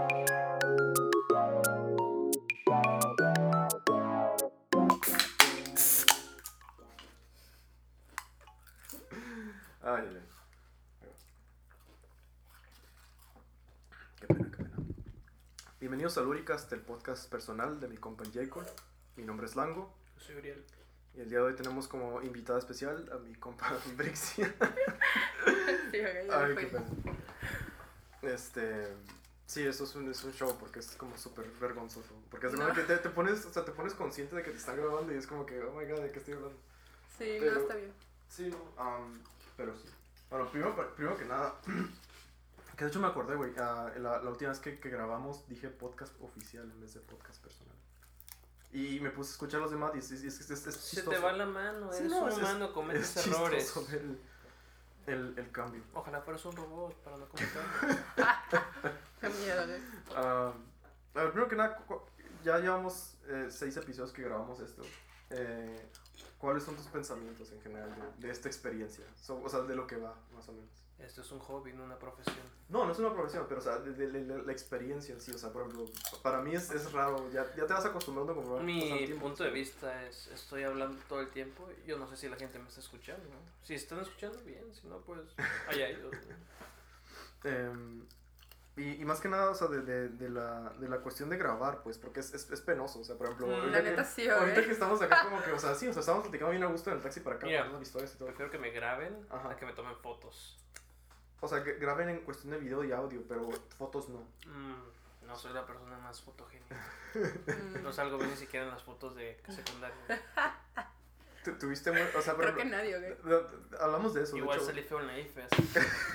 Ay, ay, ay. Qué pena, qué pena. Bienvenidos a Luricast, el podcast personal de mi compa Jacob. Mi nombre es Lango. Yo soy Uriel. Y el día de hoy tenemos como invitada especial a mi compa Brixia. Sí, ok, Ay, qué pena. Sí, esto es un show porque es como súper vergonzoso. Porque es como que te pones, o sea, te pones consciente de que te están grabando y es como que, oh my god, ¿de qué estoy hablando? Sí, Pero- no, está bien. Sí, no, pero sí. Bueno, primero que nada, que de hecho me acordé, güey, la última vez que grabamos dije podcast oficial en vez de podcast personal. Y me puse a escuchar los demás y es Se chistoso. te va la mano, Sí, eres no, un es- humano, cometes es errores. chistoso ver el cambio. Ojalá fueras un robot para no cometer. Qué miedo, ¿eh? A ver, primero que nada, ya llevamos 6 episodios que grabamos esto. ¿Cuáles son tus pensamientos en general de esta experiencia? O sea, de lo que va, más o menos. Esto es un hobby, no una profesión. No es una profesión, pero o sea, de la experiencia en sí. O sea, por ejemplo, para mí es raro. Ya te vas acostumbrando como va pasando el Mi tiempo. punto de vista es, estoy hablando todo el tiempo. Yo no sé si la gente me está escuchando, ¿no? Si están escuchando, bien. Si no, pues, allá ellos, ¿no? Y más que nada, o sea, de la cuestión de grabar, pues, porque es penoso. O sea, por ejemplo, La neta sí, ahorita ¿eh? que estamos acá, como que, o sea, sí, o sea, estamos platicando bien a gusto en el taxi para acá, Mira, hablando de historias y todo. Prefiero que me graben Ajá. a que me tomen fotos. O sea, que graben en cuestión de video y audio, pero fotos no. No soy la persona más fotogénica. Mm, No salgo bien ni siquiera en las fotos de secundaria. Tuviste, o sea, por Creo que ejemplo, nadie, ¿ok? hablamos de eso. de Igual hecho, salí feo en la IFE, así.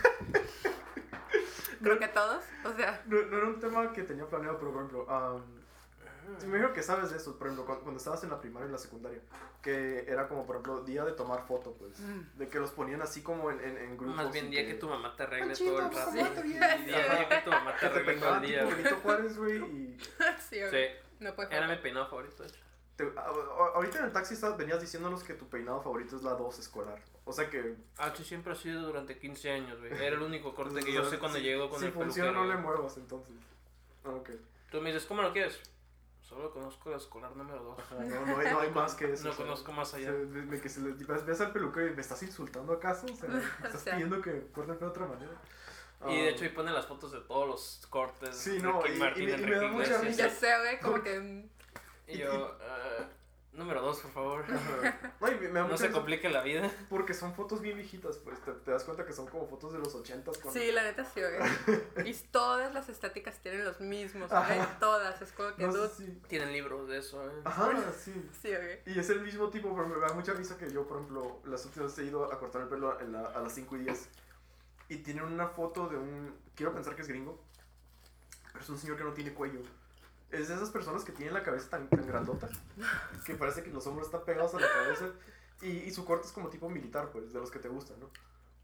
Creo que todos, o sea, no era un tema que tenía planeado, pero por ejemplo, me imagino que sabes de eso, por ejemplo, cuando estabas en la primaria y en la secundaria, que era como, por ejemplo, día de tomar foto, pues, de que los ponían así como en grupos. Más bien y día que tu mamá te arregle Panchito, todo el por rato. favor, te Día vi. que tu mamá te que te arregle todo peinaban el tipo día. Benito Juárez, güey, y sí, ¿ok? Sí, No puede era mi faltar. peinado favorito, de hecho. ahorita en el taxi venías diciéndonos que tu peinado favorito es la 2 escolar, o sea que... Sí, siempre ha sido durante 15 años, güey. Era el único corte que yo sé cuando llego con si el funciona peluquero. no le muevas, entonces. Ok. Tú me dices, ¿cómo lo quieres? Solo conozco la escolar número 2. Ajá, no hay más que eso. No o sea, conozco más allá. que se le ves al peluquero y me estás insultando acaso, o sea, me estás O sea. pidiendo que corte de otra manera. Y de hecho ahí pone las fotos de todos los cortes. Sí, no, Ricky y Martin, me Enrique da mucha Iglesias. risa. Ya sé, güey, como que... Y yo, número 2, por favor. No, y me da No mucha se risa complique la vida. porque son fotos bien viejitas, pues te das cuenta que son como fotos de los 80s. Sí, la neta sí, ¿ok? Y todas las estéticas tienen los mismos, ¿ok? Todas, es como que No sé dude. si... Tienen libros de eso, Ajá, sí. Sí, ¿ok? Y es el mismo tipo, pero me da mucha risa que yo, por ejemplo, las últimas veces he ido a cortar el pelo a las 5:10 y tienen una foto de quiero pensar que es gringo, pero es un señor que no tiene cuello. Es de esas personas que tienen la cabeza tan grandota que parece que los hombros están pegados a la cabeza y su corte es como tipo militar, pues, de los que te gustan, ¿no?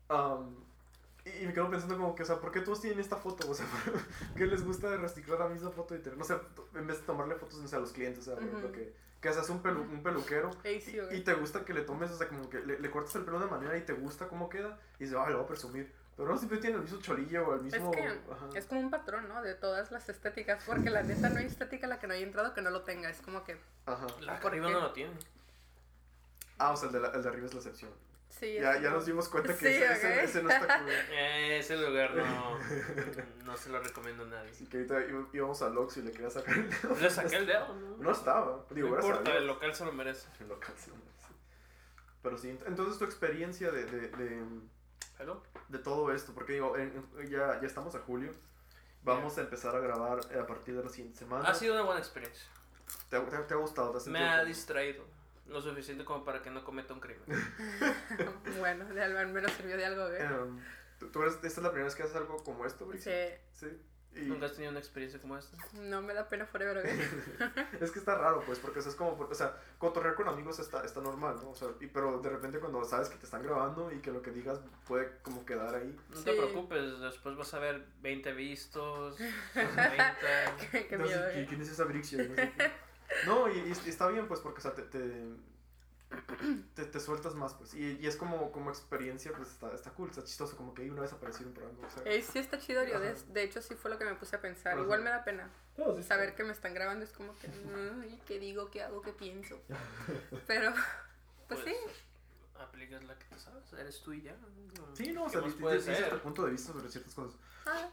Y me quedo pensando como que, o sea, ¿por qué todos tienen esta foto? O sea, ¿qué les gusta de reciclar la misma foto y tener, no sé, en vez de tomarle fotos, no sé, a los clientes, o sea, por ejemplo, que seas un peluquero Ey, sí, ¿ok? y te gusta que le tomes, o sea, como que le cortes el pelo de manera y te gusta cómo queda y dices, lo voy a presumir. Pero no siempre tiene el mismo cholillo o el mismo... Es que ajá. es como un patrón, ¿no? De todas las estéticas, porque la neta no hay estética a la que no haya entrado que no lo tenga, es como que... Ajá. La ¿Por arriba qué? no lo tiene. O sea, el de arriba es la excepción. Sí, Ya es nos como- dimos cuenta que Sí, ese no está cool. Ese lugar no se lo recomiendo a nadie. Así que ahorita íbamos al Oxxo y le quería sacar el dedo. Le saqué el dedo, ¿no? No estaba. Digo, No gracias a importa, Dios. el local se lo merece. El local sí, sí. Pero sí, entonces tu experiencia ¿Hello? de todo esto, porque digo, ya estamos a julio, vamos a empezar a grabar a partir de la siguiente semana. Ha sido una buena experiencia. ¿Te ha gustado? ¿Te has Me sentido ha cómodo? distraído. Lo suficiente como para que no cometa un crimen. Bueno, de algo, al menos sirvió de algo, ¿ok? ¿Esta es la primera vez que haces algo como esto, Brix? Sí, Sí. Y ¿Nunca has tenido una experiencia como esta? no me da pena forever, ¿ok? es que está raro, pues, porque es como, o sea, cotorrear con amigos está normal, ¿no? O sea, pero de repente cuando sabes que te están grabando y que lo que digas puede como quedar ahí. No te Sí. preocupes, después vas a ver 20 vistos, 30. Qué Entonces, miedo, ¿ok? ¿quién es esa Brixia? No, sé qué. No, y está bien, pues, porque, o sea, te sueltas más, pues. Y es como experiencia, pues está cool, está chistoso, como que una vez aparecieron por algo. O sea, Sí está chido, yo Ajá. de hecho sí fue lo que me puse a pensar. Ajá. Igual me da pena no, sí, saber que me están grabando, es como que, ¿y qué digo, qué hago, qué pienso? Pero, pues sí. Aplicas la que te sabes, eres tú y ya. Sí, no, o ¿Qué sea, más dices puede ser? tu punto de vista sobre ciertas cosas. Ah,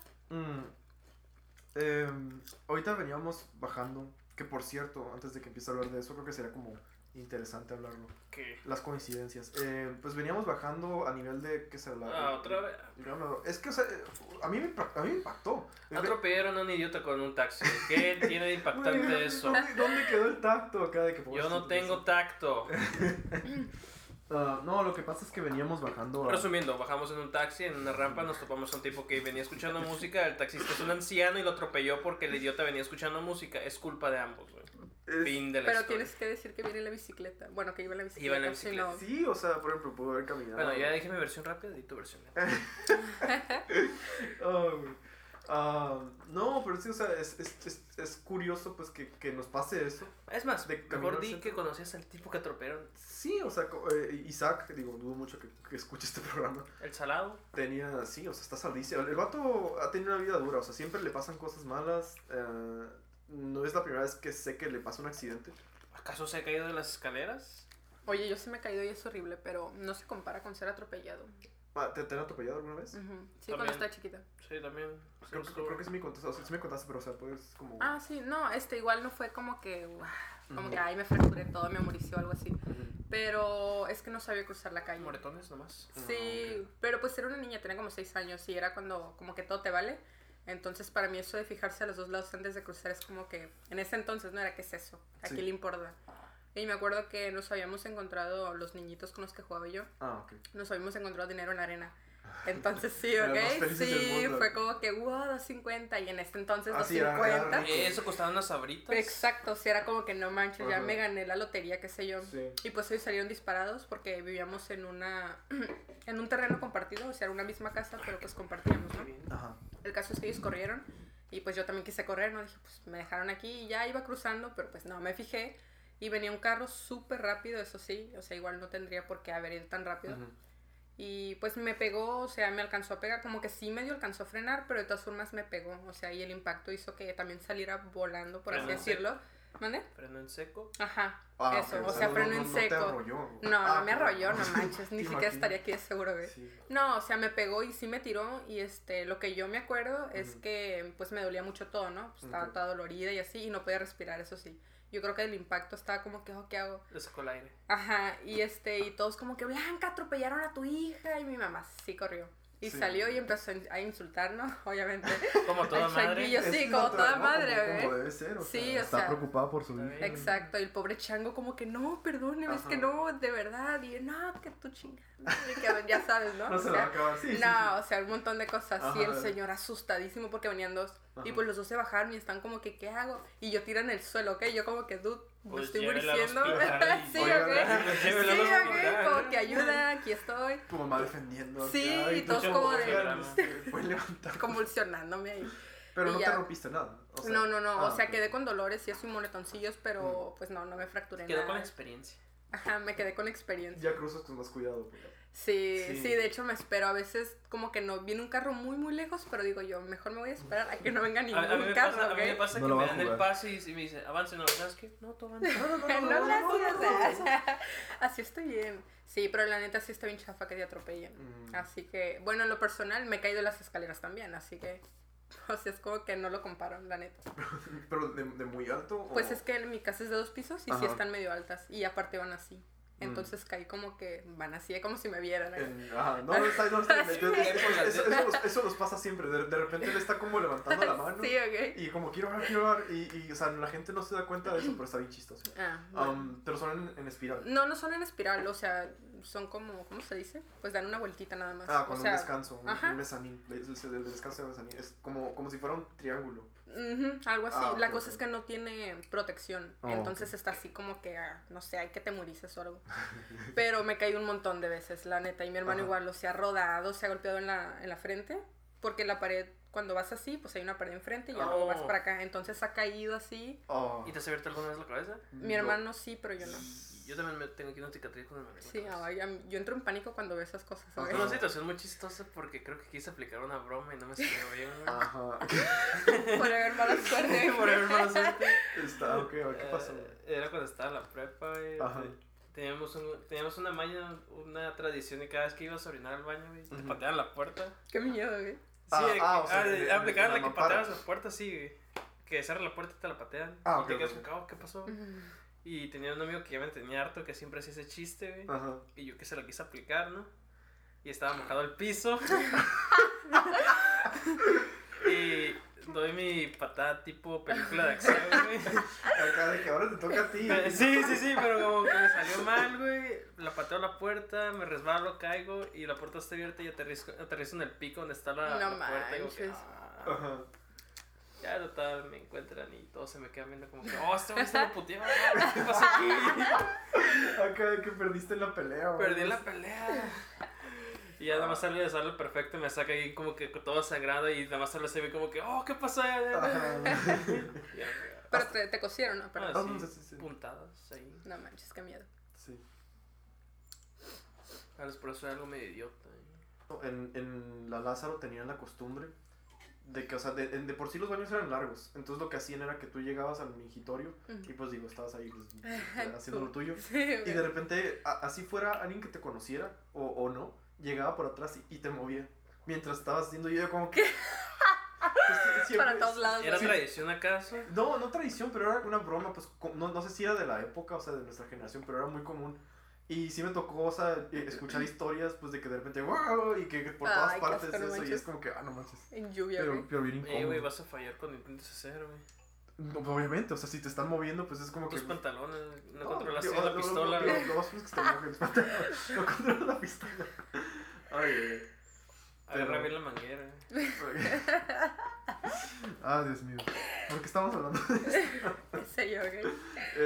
Ahorita veníamos bajando, que por cierto, antes de que empiece a hablar de eso, creo que sería como interesante hablarlo. ¿Qué? Las coincidencias. Pues veníamos bajando a nivel de, ¿qué se habla? Otra vez. Es que, o sea, a mí me impactó. Atropellaron a un idiota con un taxi. ¿Qué tiene de impactante Güey, eso? ¿Dónde quedó el tacto acá de que Yo no tengo tacto. No, lo que pasa es que veníamos bajando. Resumiendo, bajamos en un taxi, en una rampa, nos topamos a un tipo que venía escuchando música, el taxista es un anciano y lo atropelló porque el idiota venía escuchando música. Es culpa de ambos, güey. Fin de la pero historia. tienes que decir que viene en la bicicleta. Bueno, que iba en la bicicleta. Iba en la si bicicleta. no- Sí, o sea, por ejemplo, pudo haber caminado. Bueno, ya dije mi versión rápida y tu versión lenta. Güey. No, pero sí, o sea, es curioso pues que nos pase eso. Es más, De mejor camino al di centro. que conocías al tipo que atropellaron. Sí, o sea, Isaac, digo, dudo mucho que escuche este programa. El salado. Tenía, sí, o sea, está saldicio. El vato ha tenido una vida dura, o sea, siempre le pasan cosas malas. No es la primera vez que sé que le pasa un accidente. ¿Acaso se ha caído de las escaleras? Oye, yo se me he caído y es horrible, pero no se compara con ser atropellado. ¿Te han atropellado alguna vez? Ujú. Sí, También. cuando estaba chiquita. Sí, también. Creo que sí me contaste, o sea, sí me contaste, pero o sea, pues como... Ah, sí, no, igual no fue como que, como que, ay, me fracturé todo, me amoricé o algo así. Ujú. Pero es que no sabía cruzar la calle. Moretones nomás. Sí, ok. pero pues era una niña, tenía como 6 años y era cuando como que todo te vale. Entonces para mí eso de fijarse a los dos lados antes de cruzar es como que, en ese entonces no era, ¿qué es eso? ¿A Sí. quién le importa? Y me acuerdo que nos habíamos encontrado, los niñitos con los que jugaba yo, Ok. nos habíamos encontrado dinero en la arena. Entonces sí, Eran los ¿ok? felices del Sí, mundo. fue como que, wow, 2.50 y en este entonces Ah, sí, era 2.50. rico. Eso costaba unas sabritas. Exacto, sí, era como que no manches, ya Ajá. me gané la lotería, qué sé yo. Sí. Y pues ellos salieron disparados porque vivíamos en en un terreno compartido, o sea, era una misma casa, pero pues compartíamos, Qué ¿no? bien. Ajá. El caso es que ellos corrieron y pues yo también quise correr, ¿no? Dije, pues me dejaron aquí y ya iba cruzando, pero pues no, me fijé y venía un carro súper rápido, eso sí, o sea, igual no tendría por qué haber ido tan rápido. Ujú. Y pues me pegó, o sea, me alcanzó a pegar, como que sí medio alcanzó a frenar, pero de todas formas me pegó, o sea, y el impacto hizo que también saliera volando, por así Freno en decirlo. ¿Mande? Freno en seco. Ajá, Ah, eso, ok, o sea, no- freno no- en no te seco. arrolló. No, Ah, no me claro. arrolló, no manches, ni Te siquiera imagino. estaría aquí de seguro, güey. Sí. No, o sea, me pegó y sí me tiró y lo que yo me acuerdo es Ujú. que pues me dolía mucho todo, ¿no? Pues, estaba Ok. toda dolorida y así y no podía respirar, eso sí. Yo creo que el impacto estaba como que, oh, ¿qué hago? Le sacó el aire. Ajá, y todos como que, Blanca, atropellaron a tu hija y mi mamá sí corrió. Y Sí. salió y empezó a insultarnos, obviamente. Como toda Al madre. changuillo, sí, Es como natural, toda ¿no? madre, Como güey. debe ser, o Sí, sea, o está sea, preocupada por su está hija. bien. Exacto, y el pobre chango como que, no, perdóneme, es que Ajá. no, de verdad. Y yo, no, que tú chingada. Y que, ya sabes, ¿no? No O se sea, la va a acabar, sí, sí, no, sí. o sea, un montón de cosas. Y Ajá. el señor asustadísimo porque venían dos. Y Ajá. pues los dos se bajaron y están como que, ¿qué hago? Y yo tiro en el suelo, ¿ok? Yo como que, dude, me Pues estoy llévela al muriendo. hospital y- Sí, Oiga, ok. llévela al Sí, ok, hospital. como que ayuda, aquí estoy. Tu mamá defendiendo. Sí, acá, y tú, todos chavo, como de- oigan, pueden levantar. Convulsionándome ahí. Pero y no ya. te rompiste nada. O sea, No, o sea, ok. quedé con dolores y eso y moretoncillos, pero pues no me fracturé Quedó nada. con la experiencia. Ajá, me quedé con experiencia. Ya cruzas con más cuidado. Pues. Sí, Sí. sí, de hecho me espero. A veces como que no viene un carro muy, muy lejos, pero digo yo, mejor me voy a esperar a que no venga ningún A mí me carro, pasa, a mí me ¿ok? pasa No que lo me va a dan el jugar. pase y me dicen, avance, no, ¿sabes qué? No, tú avanza. No, gracias. Así estoy bien. Sí, pero la neta sí está bien chafa que te atropellen. Mm. Así que, bueno, en lo personal me he caído de las escaleras también, así que, o sea, es como que no lo comparo, la neta. Pero de muy alto. ¿O? Pues es que mi casa es de 2 pisos y sí Ajá. están medio altas y aparte van así. Entonces caí como que van así, como si me vieran. Ajá, no está. Sí. Eso nos pasa siempre. De repente él está como levantando la mano. Sí, ok. Y como quiero hablar. Y, o sea, la gente no se da cuenta de eso, pero está bien chistoso. Bueno. Pero son en espiral. No son en espiral, o sea, son como, ¿cómo se dice? Pues dan una vueltita nada más. Con o sea, un descanso, ajá. un mezanín. El descanso de mezanín. Es como si fuera un triángulo. algo así. Ah, La ok, cosa ok. es que no tiene protección. Oh, entonces está así como que, no sé, hay que temorices o algo. Pero me caí un montón de veces, la neta. Y mi hermano Ajá. igual, se ha rodado, se ha golpeado en la frente. Porque la pared cuando vas así, pues hay una pared enfrente y ya luego vas para acá. Entonces ha caído así. ¿Y te has abierto alguna vez la cabeza? Mi hermano sí, pero yo no. Yo también tengo aquí una cicatriz con el mango. Sí, yo entro en pánico cuando veo esas cosas. Es una situación muy chistosa porque creo que quise aplicar una broma y no me salió bien. Ajá. Por haber mala suerte. Por haber mala suerte. Está, ok, ¿qué pasó? Era cuando estaba en la prepa, güey. Teníamos una maña, una tradición y cada vez que ibas a orinar al baño, güey, te pateaban la puerta. Qué miedo, güey. Sí, aplicaban la que pateabas la puerta, sí, güey. Que cierras la puerta y te la patean. Y te quedas con cabo, ¿qué pasó? Y tenía un amigo que ya me tenía harto, que siempre hacía ese chiste, güey. Ajá. Y yo que se lo quise aplicar, ¿no? Y estaba mojado el piso. Y doy mi patada tipo película de acción, güey. Acá de que ahora te toca a ti. Sí, pero como que me salió mal, güey. La pateo a la puerta, me resbalo, caigo y la puerta está abierta y aterrizo en el pico donde está la puerta. Y digo que, Ajá. ya total, me encuentran y todos se me quedan viendo como que, este güey está lo puteado, ¿qué pasó aquí? Acá de que perdiste la pelea, güey. Perdí la pelea. Y ya nada más sale de sale perfecto y me saca ahí como que todo sangrado y nada más sale se ve como que, ¿qué pasó? Pero te cosieron, ¿no? Pero sí. Puntadas ahí. No manches, qué miedo. Sí. A veces por eso es algo medio idiota. En la Lázaro tenían la costumbre de que, o sea, de por sí los baños eran largos. Entonces lo que hacían era que tú llegabas al mingitorio y pues digo, estabas ahí pues, haciendo lo tuyo. Sí, okay. Y de repente, así fuera alguien que te conociera o no, llegaba por atrás y te movía. Mientras estabas haciendo yo como que... Pues, siempre, para todos lados. ¿Era tradición acaso? No tradición, pero era una broma, pues no sé si era de la época, o sea, de nuestra generación, pero era muy común. Y sí me tocó, o sea, escuchar historias, pues, de que de repente, wow, y que por todas partes asco, no eso, manches. y es como que, no manches. En lluvia, güey. Pero bien incómodo. Güey, vas a fallar cuando intentes hacer, güey. No, obviamente, o sea, si te están moviendo, pues es como tus que... pantalones, no No, controlas tío, la pistola, güey. Lo más es que se te mojen los pantalones. No controlas la pistola. Ay, Agarra bien la manguera. Dios mío. ¿Por qué estamos hablando de esto? ¿En serio, güey?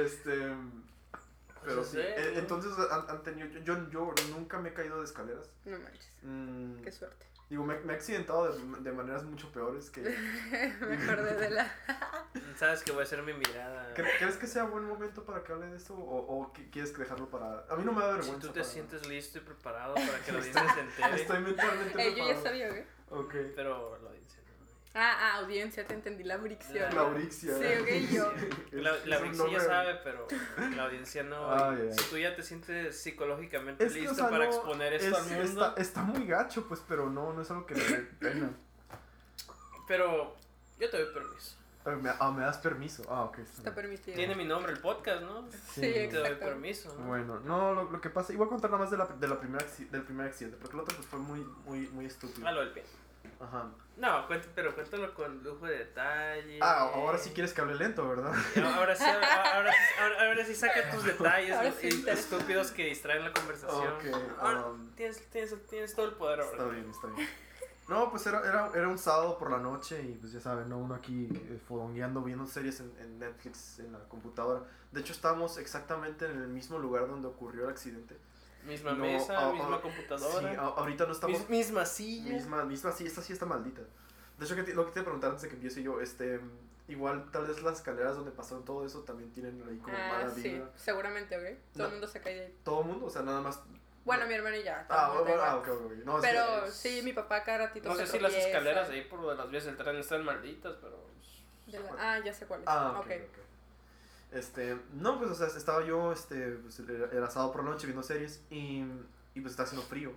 Pero sí, sé, ¿no? entonces han tenido... Yo nunca me he caído de escaleras. No manches. Qué suerte. Digo, me he accidentado de maneras mucho peores que... Me acordé de la... Sabes que voy a hacer mi mirada. ¿Crees que sea buen momento para que hable de eso? ¿O quieres dejarlo para...? A mí no me da vergüenza. Si tú te sientes listo y preparado para que la audiencia se entere. Estoy mentalmente preparado. Yo ya sabía, güey. Ok. Pero la audiencia no. Audiencia, te entendí, la bricción. La brixia. Sí, ok, yo. La brixia ya sabe, pero la audiencia no. Si tú ya te sientes psicológicamente listo, o sea, para exponer esto al mundo. Está muy gacho, pues, pero no es algo que me dé pena. Pero yo te doy permiso. ¿Me das permiso? Ok. Está permitido. Tiene mi nombre el podcast, ¿no? Sí, te exacto. doy permiso, ¿no? Bueno, lo que pasa, igual contar nada más del primer accidente, porque el otro pues fue muy estúpido. Lo del pie. Ajá. No, pero cuéntalo con lujo de detalle. Ahora sí quieres que hable lento, ¿verdad? Ahora sí saca tus detalles estúpidos que distraen la conversación. Tienes todo el poder ahora. Está bien. No, pues era un sábado por la noche y pues ya saben, ¿no? Uno aquí fodongueando, viendo series en Netflix, en la computadora. De hecho estábamos exactamente en el mismo lugar donde ocurrió el accidente. Misma mesa, misma computadora. Sí, ahorita no estamos... Misma silla. Misma silla, esta sí está maldita. De hecho, lo que te preguntar antes de que empiece yo, igual tal vez las escaleras donde pasaron todo eso también tienen ahí como mala vibra. Sí, seguramente, ok. Todo el mundo se cae de ahí. ¿Todo el mundo? O sea, nada más... Bueno, mi hermano y ya. Ok. No, pero sí, mi papá cada ratito no sé si las escaleras ahí por las vías del tren están malditas, pero... ya sé cuáles. Ok. No, pues, o sea, estaba yo, pues, el asado por la noche viendo series y pues está haciendo frío.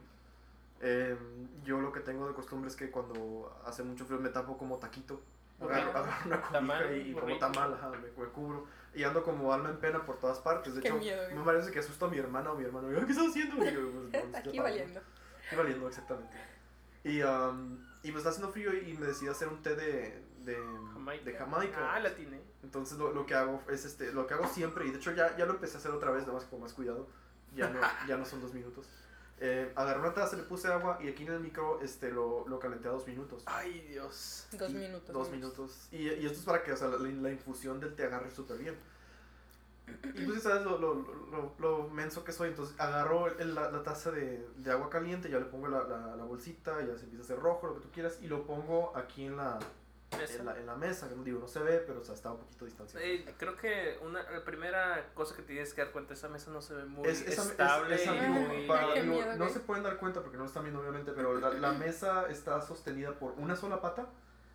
Yo lo que tengo de costumbre es que cuando hace mucho frío me tapo como taquito. Agarro una cobija y como tamal, me cubro. Y ando como alma en pena por todas partes. De hecho, me parece que asusto a mi hermana o mi hermano. ¿Qué estás haciendo? Y yo, pues, aquí valiendo. Aquí valiendo, exactamente. Y pues está haciendo frío y me decidí hacer un té de Jamaica. La tiene. Entonces lo que hago es lo que hago siempre, y de hecho ya lo empecé a hacer otra vez, nada más con más cuidado. Ya no son 2 minutos. Agarré una taza, le puse agua y aquí en el micro lo calenté a 2 minutos. Ay, Dios. 2 minutos. 2 minutos. Y esto es para que, o sea, la infusión del té agarre súper bien. Y pues sabes lo menso que soy, entonces agarro la taza de agua caliente, ya le pongo la bolsita, ya se empieza a hacer rojo, lo que tú quieras, y lo pongo aquí en la mesa, que no digo, no se ve, pero o sea, está un poquito distanciado. Creo que la primera cosa que tienes que dar cuenta, esa mesa no se ve muy estable. No se pueden dar cuenta porque no lo están viendo obviamente, pero la mesa está sostenida por una sola pata.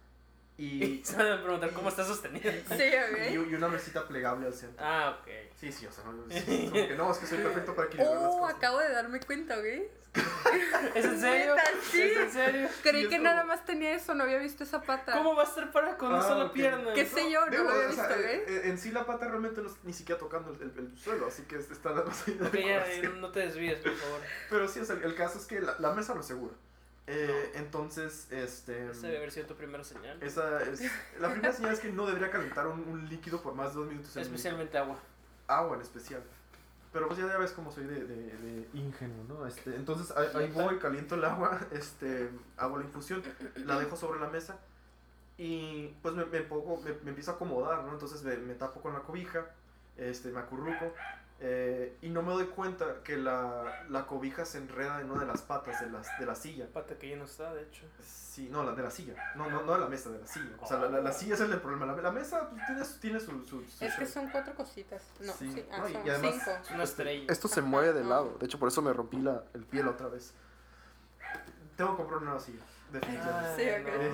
Y se van a preguntar cómo está sostenida. Sí, ok. Y una mesita plegable al centro. Ah, ok. Sí, o sea, es que soy perfecto para equilibrar las cosas. Acabo de darme cuenta, ¿ok? ¿Es en serio? ¿Neta? Sí. ¿Es en serio? Creí que nada más tenía eso, no había visto esa pata. ¿Cómo va a estar para con una sola pierna? ¿Qué sé yo? No lo había visto, En sí la pata realmente no es ni siquiera tocando el suelo, así que está la más Ok, ya, no te desvíes, por favor. Pero sí, o sea, el caso es que la mesa lo asegura. Entonces, Esa debe haber sido tu primera señal. La primera señal es que no debería calentar un líquido por más de 2 minutos. Especialmente agua. Agua en especial. Pero pues ya ves cómo soy de ingenuo, ¿no? Entonces ahí voy, caliento el agua, hago la infusión, la dejo sobre la mesa y pues me empiezo a acomodar, ¿no? Entonces me tapo con la cobija, me acurruco. Y no me doy cuenta que la cobija se enreda en una de las patas de la silla. Pata que ya no está, de hecho. Sí, no, la de la silla. No de la mesa, de la silla. O sea, la silla es el problema. La mesa pues, tiene su es que son 4 cositas. No, sí. No, son y además, 5. Es una estrella. Esto se mueve de lado. De hecho, por eso me rompí el pie la otra vez. Tengo que comprar una nueva silla. Definitivamente.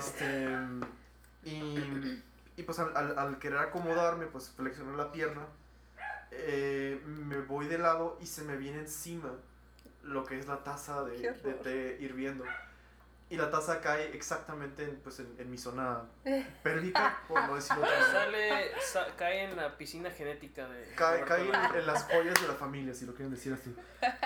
Sí, Y pues al querer acomodarme, pues flexionar la pierna. Me voy de lado y se me viene encima lo que es la taza de té hirviendo. Y la taza cae exactamente en mi zona pélvica, por no decirlo otra vez. Cae en la piscina genética de... Cae en las joyas de la familia, si lo quieren decir así.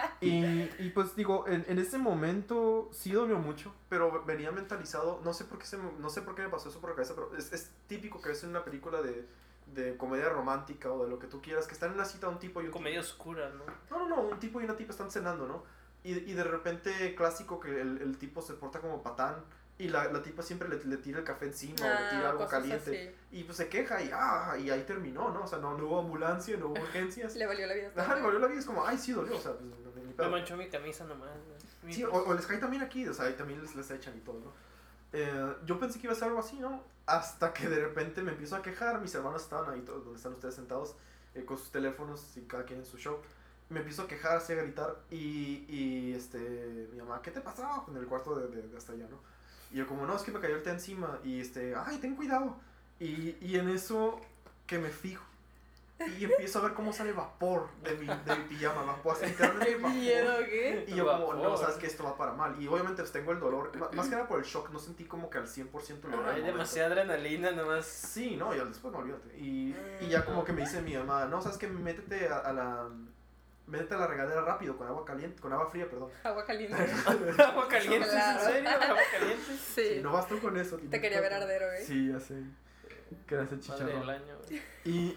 Y pues digo, en ese momento sí dolió mucho, pero venía mentalizado. No sé por qué me pasó eso por la cabeza, pero es típico que ves en una película de comedia romántica o de lo que tú quieras, que están en una cita un tipo y un comedia oscura, ¿no? No, un tipo y una tipa están cenando, ¿no? Y de repente, clásico que el tipo se porta como patán y la tipa siempre le tira el café encima o le tira algo caliente. Así. Y pues se queja y ahí terminó, ¿no? O sea, no hubo ambulancia, no hubo urgencias. Le valió la vida. Ajá, le valió la vida, es como, ay, sí dolió, o sea, pues ni pedo. Me manchó mi camisa nomás. Sí, o les cae también aquí, o sea, ahí también les echan y todo, ¿no? Yo pensé que iba a ser algo así, ¿no? Hasta que de repente me empiezo a quejar, mis hermanos estaban ahí, todos, donde están ustedes sentados, con sus teléfonos y cada quien en su show. Me empiezo a quejar, así a gritar, y mi mamá, ¿qué te pasó? En el cuarto de hasta allá, ¿no? Y yo como, no, es que me cayó el té encima, y ay, ten cuidado. Y en eso que me fijo, y empiezo a ver cómo sale vapor de mi pijama, vapor, así literalmente vapor. ¿Miedo qué? Y yo como, no, sabes que esto va para mal. Y obviamente pues tengo el dolor, más que nada por el shock, no sentí como que al 100% el dolor. Hay demasiada adrenalina nomás. Sí, no, y después no, olvídate. Y ya como que me dice mi mamá, no, sabes que métete a la regadera rápido, con agua caliente, con agua fría, perdón. Agua caliente. ¿Agua caliente? Claro. ¿En serio? ¿Agua caliente? Sí. No bastó con eso. Te quería ver ardero, ¿eh? Sí, ya sé. Que era ese chicharrón. Madre del año, güey. Y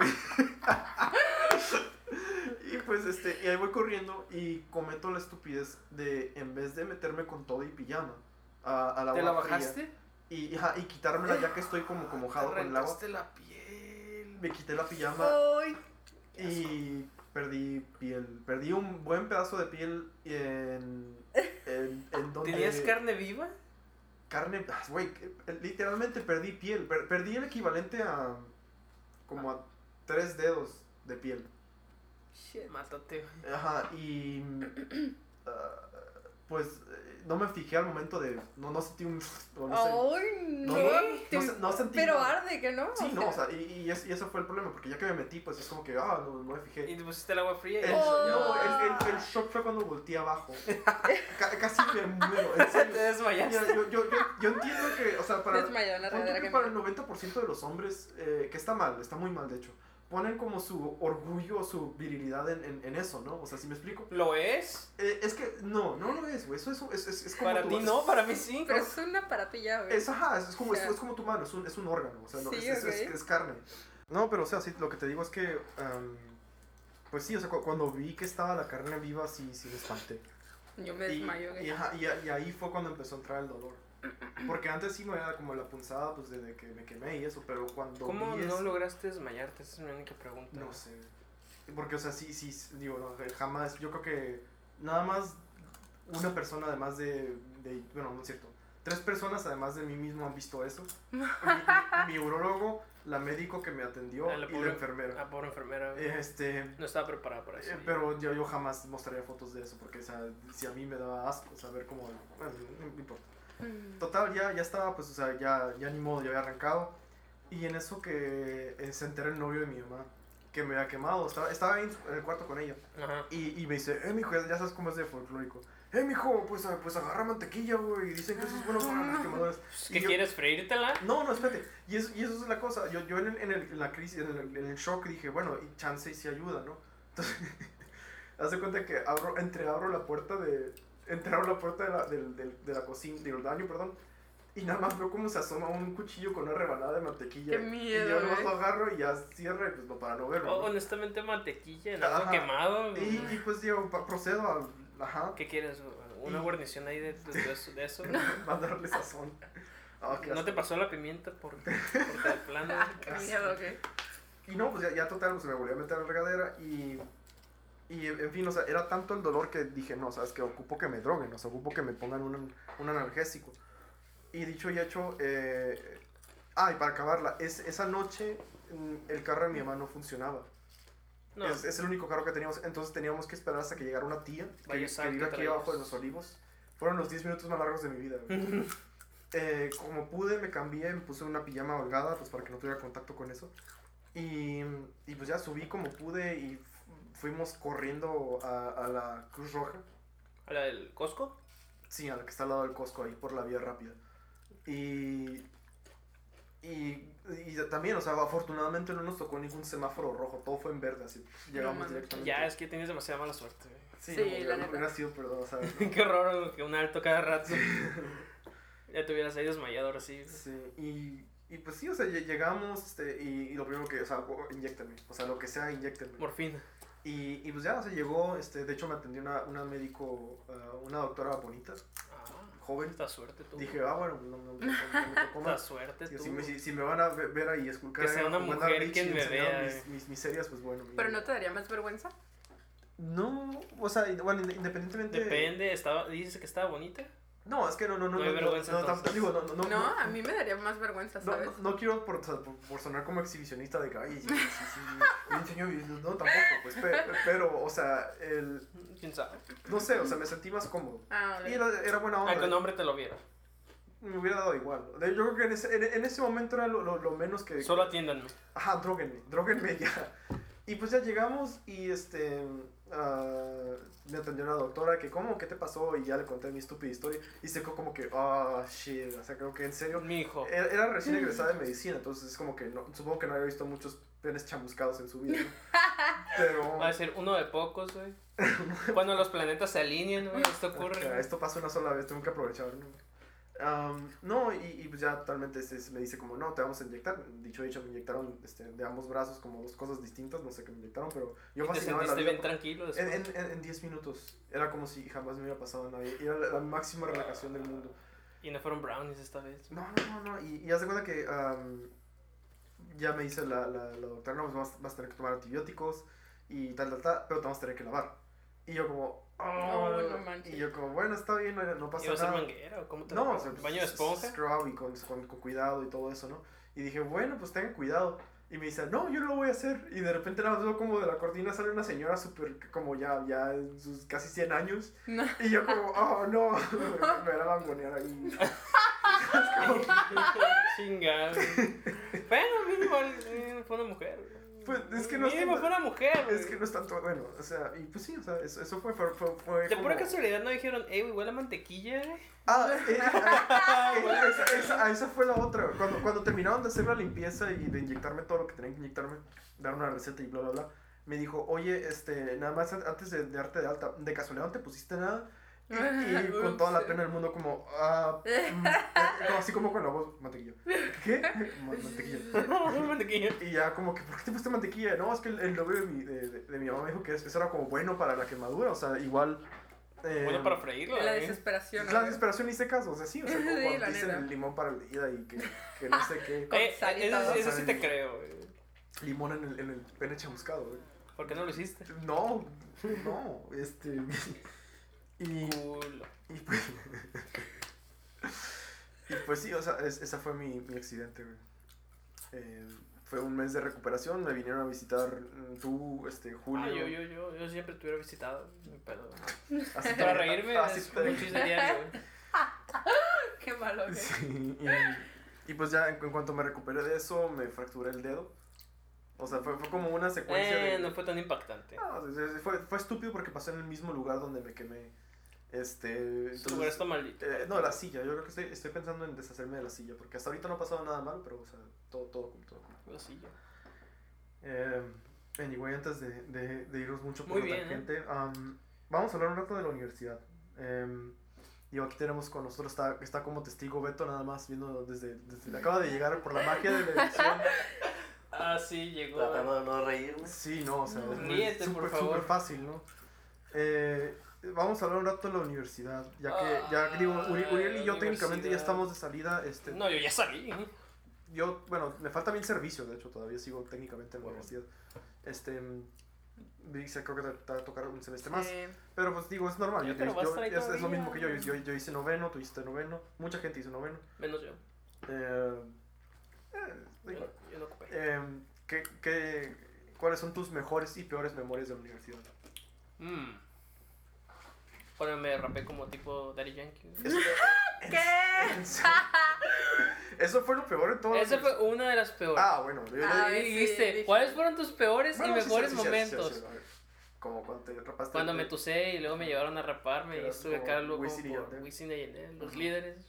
pues y ahí voy corriendo y cometo la estupidez de, en vez de meterme con todo y pijama al agua ¿Te la fría, bajaste? y quitármela ya que estoy como mojado con el agua. La piel. Me quité la pijama. Ay, y perdí piel. Perdí un buen pedazo de piel en donde... ¿Tenías carne viva? Carne, güey, literalmente perdí piel. Perdí el equivalente a como a 3 dedos de piel. shit. Mátate. Ajá, y pues no me fijé al momento de... No sentí un... No sé. Ay, No sentí pero nada. arde, ¿que no? Sí, no, o sea, y eso fue el problema, porque ya que me metí, pues es como que, no me fijé. ¿Y te pusiste el agua fría? El shock fue cuando volteé abajo. Casi me muero. En Te serio. desmayaste. Mira, yo entiendo que, o sea, Desmayó en la regadera que para el 90% de los hombres, que está mal, está muy mal de hecho, ponen como su orgullo o su virilidad en eso, ¿no? O sea, ¿sí me explico? ¿Lo es? Es que no lo es, güey. Eso es como Para ti no, para mí sí. Pero es un aparato ya, güey. Es como tu mano, es un órgano, o sea, no, Sí, es carne. No, pero o sea, sí, lo que te digo es que, pues sí, o sea, cuando vi que estaba la carne viva, sí me espanté. Yo me desmayo, güey. Y ahí fue cuando empezó a entrar el dolor. Porque antes sí me era como la punzada, pues desde que me quemé y eso, pero cuando ¿Cómo vi no eso, lograste desmayarte? Esa es mi única pregunta. no sé. Porque, o sea, sí, digo, no, jamás, yo creo que nada más una persona además bueno, no es cierto, 3 personas además de mí mismo han visto eso. Mi urólogo, la médico que me atendió y la enfermera. La pobre enfermera. No estaba preparada para eso. Pero yo jamás mostraría fotos de eso porque, o sea, si a mí me daba asco saber cómo, bueno, no importa. Total, ya estaba, pues, o sea, ya ni modo, ya había arrancado. Y en eso que se entera el novio de mi mamá, que me había quemado, estaba ahí en el cuarto con ella. Ajá. Y me dice, mijo, ya sabes cómo es de folclórico. Mijo, pues agarra mantequilla, güey, y dicen que eso es bueno para las quemaduras. ¿Qué quieres, freírtela? No, espérate, y eso es la cosa, yo en la crisis, en el shock dije, bueno, y chance y sí ayuda, ¿no? Entonces, haz de cuenta que abro la puerta de la cocina, del baño, perdón, y nada más veo cómo se asoma un cuchillo con una rebanada de mantequilla. ¡Qué miedo! Y yo nomás lo agarro y ya cierra, y pues no, para no verlo. ¿no? Honestamente, mantequilla en algo quemado. Y pues digo, procedo a... Ajá. ¿Qué quieres? ¿Una guarnición ahí de eso? Va a darle sazón. ¿No te pasó la pimienta por el plano? Qué miedo, ¿qué? Y no, pues ya total, pues me volví a meter a la regadera y en fin, o sea, era tanto el dolor que dije, no, sabes que ocupo que me droguen, o sea, ocupo que me pongan un analgésico. Y dicho y hecho, y para acabarla, esa noche el carro de mi mamá no funcionaba. No. Es el único carro que teníamos, entonces teníamos que esperar hasta que llegara una tía que vive aquí abajo de los Olivos. Fueron los 10 minutos más largos de mi vida. Como pude, me cambié, me puse una pijama holgada, pues para que no tuviera contacto con eso. Y pues ya subí como pude y fuimos corriendo a la Cruz Roja. ¿A la del Costco? Sí, a la que está al lado del Costco, ahí por la vía rápida. Y también, o sea, afortunadamente no nos tocó ningún semáforo rojo, todo fue en verde, así llegamos directamente. Ya, es que tienes demasiada mala suerte. Sí, la neta. Hubiera sido, perdón, o sea, no. Qué horror que un alto cada rato. Ya te hubieras ahí desmayado ahora sí. Sí, y pues sí, o sea, llegamos, y lo primero que, o sea, inyéctenme, o sea, lo que sea, inyéctenme. Morfina. Y pues ya, o sea, llegó, de hecho me atendió una médico, una doctora bonita. Joven. Esta suerte tú. Dije, bueno, no me tocó más. Esta suerte tú. Si me van a ver ahí, escuchar. Que sea una mujer quien me vea. Mis serias, pues bueno. ¿Pero no te daría más vergüenza? No, o sea, bueno, independientemente. Depende, dices que estaba bonita. No, es que no hay vergüenza. No, a mí me daría más vergüenza, ¿sabes? No quiero por sonar como exhibicionista de que, ay, sí, me enseñó, no, tampoco, pues, pero, o sea, ¿quién sabe? No sé, o sea, me sentí más cómodo. Vale. Y era buena onda. Aunque un hombre te lo viera. Me hubiera dado igual. Yo creo que en ese momento era lo menos que... Solo atiéndanme. Ajá, dróguenme ya. Y pues ya llegamos y me atendió una doctora que, ¿cómo? ¿Qué te pasó? Y ya le conté mi estúpida historia. Y se quedó como que, shit. O sea, creo que en serio. Mi hijo. Era recién egresada de medicina, entonces es como que supongo que no había visto muchos penes chamuscados en su vida, ¿no? Pero. Va a ser uno de pocos, güey. Cuando los planetas se alinean, güey, esto ocurre. Esto pasa una sola vez, tengo que aprovechar, ¿no? No, y pues ya totalmente me dice como, no, te vamos a inyectar. Dicho hecho, me inyectaron de ambos brazos como 2 cosas distintas, no sé qué me inyectaron, pero yo fascinaba la vida. ¿Te sentiste bien tranquilo después? En 10 minutos, era como si jamás me hubiera pasado nada, y era la máxima relajación del mundo. ¿Y no fueron brownies esta vez? No, y haz de cuenta que ya me dice la doctora, no, pues vas a tener que tomar antibióticos y tal, pero te vamos a tener que lavar. Y yo como, no manches. Y yo como, bueno, está bien, no pasa nada. ¿Ibas a ser manguera o cómo te No, baño de esponja? Scrub y con cuidado y todo eso, ¿no? Y dije, bueno, pues tengan cuidado. Y me dice, no, yo no lo voy a hacer. Y de repente nada más veo como de la cortina sale una señora súper, como ya en sus casi 100 años. No. Y yo como, oh, no, me la van a poner ahí. Chingado. Bueno, mínimo fue una mujer. Pues es que no mínimo fue una mujer. Es que no es tanto, bueno, o sea, y pues sí, o sea, eso fue de pura casualidad no dijeron, huele a mantequilla, esa fue la otra. Cuando terminaron de hacer la limpieza y de inyectarme todo lo que tenían que inyectarme, dar una receta y bla, bla, bla, me dijo, oye, nada más antes de darte de alta, ¿de casualidad no te pusiste nada? Y con toda la pena del mundo como, así como con la voz, mantequilla. ¿Qué? Mantequilla. Y ya como que, ¿por qué te pusiste mantequilla? No, es que el novio de mi mamá me dijo que eso era como bueno para la quemadura, o sea, igual... bueno para freírla. La desesperación. La desesperación hice caso, o sea, sí, o sea, como cuando dicen el limón para el herida y que no sé qué. Eso sí te creo, güey. Limón en el pene chamuscado, güey. ¿Por qué no lo hiciste? No, y, Culo. y pues, y pues sí, o sea, esa fue mi accidente, güey. Fue un mes de recuperación, me vinieron a visitar tú, Julio. Yo siempre te hubiera visitado, mi pedo. Así Para reírme, así es un chiste diario, güey. Qué malo, güey. Sí, y pues ya en cuanto me recuperé de eso, me fracturé el dedo. O sea, fue como una secuencia de... No fue tan impactante. No, fue estúpido porque pasé en el mismo lugar donde me quemé. Su lugar está maldito. No, la silla. Yo creo que estoy pensando en deshacerme de la silla. Porque hasta ahorita no ha pasado nada mal, pero, o sea, todo. La silla. Anyway, antes de irnos mucho por Muy la bien, tangente, vamos a hablar un rato de la universidad. Y aquí tenemos con nosotros, está como testigo Beto nada más, viendo desde acaba de llegar por la magia de la edición. Ah, sí, llegó. Tratando de no reírme. Sí, no, o sea, Ríete, es por súper favor. fácil, ¿no? Vamos a hablar un rato de la universidad, ya digo, Uriel y yo técnicamente ya estamos de salida, No, yo ya salí. Yo, bueno, me falta bien servicio, de hecho, todavía sigo técnicamente en la universidad. Dice, creo que te va a tocar un semestre más. Pero pues digo, es normal. Pero vas a estar ahí Es lo todavía. mismo que yo hice noveno, tú hiciste noveno. Mucha gente hizo noveno. Menos yo. Digo, Yo no ocupé. ¿Cuáles son tus mejores y peores memorias de la universidad? Cuando me rapé como tipo Daddy Yankee. ¿Qué? Eso fue lo peor de todo. Esa fue una de las peores. Bueno. Y dijiste, ¿cuáles fueron tus peores y mejores momentos? Sí. Como cuando te rapaste. Cuando me tusé y luego me llevaron a raparme y Eras estuve como acá luego Wisin y por Yandel. Wisin y Yandel, los líderes.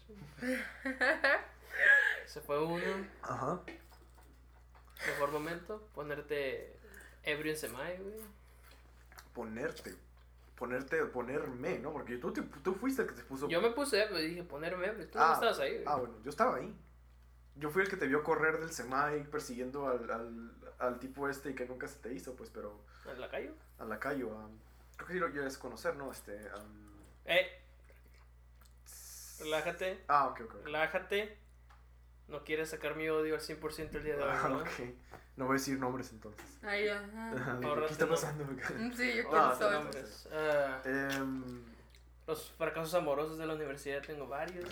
Ese fue uno. Ajá. Mejor momento, ponerte ebrio en Semai, güey. Ponerme, ¿no? Porque tú fuiste el que te puso. Yo me puse ebrio y dije, ponerme ebrio. Tú no estabas ahí, güey. Bueno, yo estaba ahí. Yo fui el que te vio correr del Semai persiguiendo al tipo y que nunca se te hizo, pues, pero... ¿En la calle? Al lacayo, creo que sí lo quieres conocer, ¿no? Relájate, Ok. relájate. No quieres sacar mi odio al 100% el día de hoy, ¿no? Ok. No voy a decir nombres entonces. Ay, ¿Qué Ahórrate está nombres. pasando? sí, yo Ah, quiero soy. Nombres. Los fracasos amorosos de la universidad tengo varios.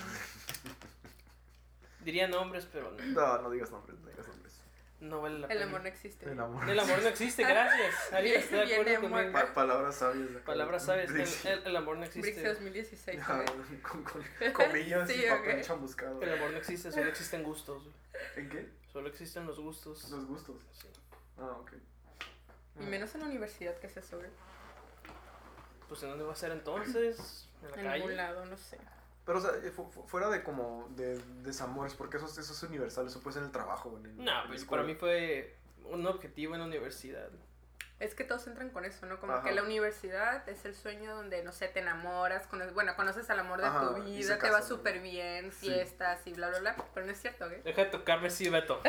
Diría nombres, pero No digas nombres, no vale la El pena. amor no existe. El amor. El amor no existe, gracias. ¿Alguien está de Viene acuerdo conmigo? muerta. Palabras sabias. Palabras sabias, el amor no Brix existe. 2016. Ah, ¿sabes? con comillas Sí, y papel ok. chamuscado. El amor no existe, solo existen gustos. Güey. ¿En qué? Solo existen los gustos. Los gustos. Sí. Ok. Y menos en la universidad que se sobre. Pues ¿en dónde va a ser entonces? ¿En la En calle? algún lado, no sé. Pero, o sea, fuera de como de desamores, porque eso es universal, eso puede ser en el trabajo, en No, la pues escuela. para mí fue un objetivo en la universidad. Es que todos entran con eso, ¿no? Como Ajá. que la universidad es el sueño donde, no sé, te enamoras, conoces al amor de Ajá, tu y vida, se te va casan, súper ¿no? bien, Sí. fiestas y bla, bla, bla. Pero no es cierto, ¿ok? Deja de tocarme, sí, Beto.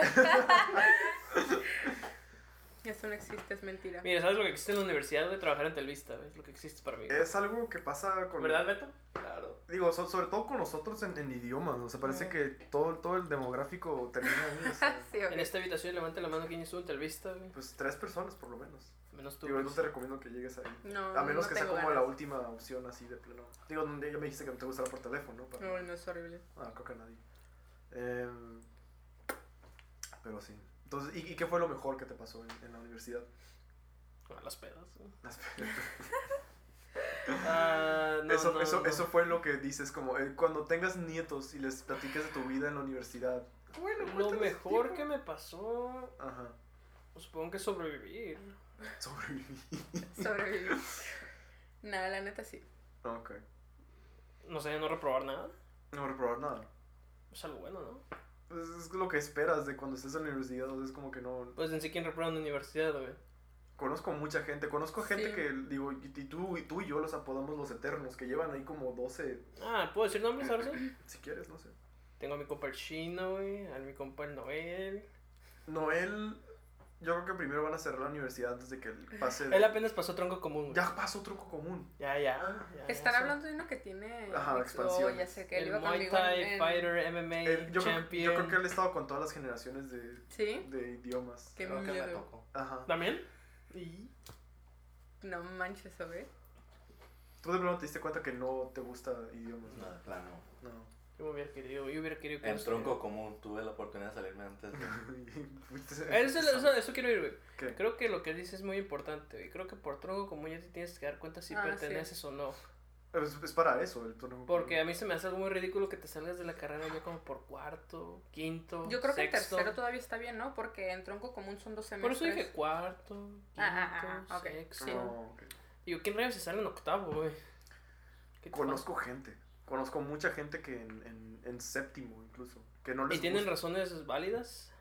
Eso no existe, es mentira. Mira, ¿sabes lo que existe en la universidad? De trabajar en Telvista, ¿ves? Lo que existe para mí. Es algo que pasa con... ¿Verdad, Beto? Claro. Digo, sobre todo con nosotros en idiomas, o sea, parece que todo el demográfico termina ahí, o sea, Sí, ok. En esta habitación levante la mano quien estuvo en Telvista, güey. pues 3 personas por lo menos. Menos tú. Digo, no Luis. te recomiendo que llegues ahí. No, A menos no que sea tengo como la ganas. última opción así de pleno. Digo, donde ya me dijiste que no te gustará por teléfono, ¿no? No, no es horrible. Creo que a nadie. Pero sí. Entonces, ¿y qué fue lo mejor que te pasó en la universidad? A las pedas. ¿no? Las- No. Eso fue lo que dices, como cuando tengas nietos y les platiques de tu vida en la universidad. Bueno, Lo cuéntales mejor tu que me pasó, Ajá. pues, supongo que sobrevivir. Sobreviví. Sobrevivir. Nada, la neta sí. Ok. No sé, no reprobar nada. No reprobar nada. Es algo bueno, ¿no? Pues es lo que esperas de cuando estés en la universidad. O sea, es como que no. Pues en sí, ¿quién reprueba en la universidad, güey? Conozco mucha gente. Conozco gente Sí. que, digo, y tú y yo los apodamos los eternos. Que llevan ahí como 12. ¿Puedo decir nombres ahora sí? Si quieres, no sé. Tengo a mi compa el Chino, güey. A mi compa el Noel. Noel. Yo creo que primero van a cerrar la universidad antes de que pase. Él apenas pasó tronco común, güey. Ya pasó tronco común. Ya. Están eso. hablando de uno que tiene. Ajá, expansiones. Ya sé que él El iba Muay conmigo Thai, en- Fighter, MMA, Yo Champion. creo que él ha estado con todas las generaciones ¿Sí? de idiomas. Qué Creo que me miedo. tocó. Ajá. ¿También? ¿Y? No manches, ¿sabes? ¿Tú de plano te diste cuenta que no te gusta idiomas? No, de plano. No. Yo hubiera querido que... En tronco común tuve la oportunidad de salirme antes de... Eso quiero ir, güey. ¿Qué? Creo que lo que dices es muy importante, güey. Creo que por tronco común ya te tienes que dar cuenta si perteneces o no. Es para eso el tronco Porque común. a mí se me hace algo muy ridículo que te salgas de la carrera ya como por cuarto, quinto, Yo creo que en sexto. tercero todavía está bien, ¿no? Porque en tronco común son 2 semestres. Por eso dije cuarto, quinto, ok. sexto. Sí. No, ok. Digo, ¿quién rayos se sale en octavo, güey? ¿Qué te Conozco gente. Conozco mucha gente que en séptimo incluso. Que no pasa? les ¿Y tienen gusta. razones válidas?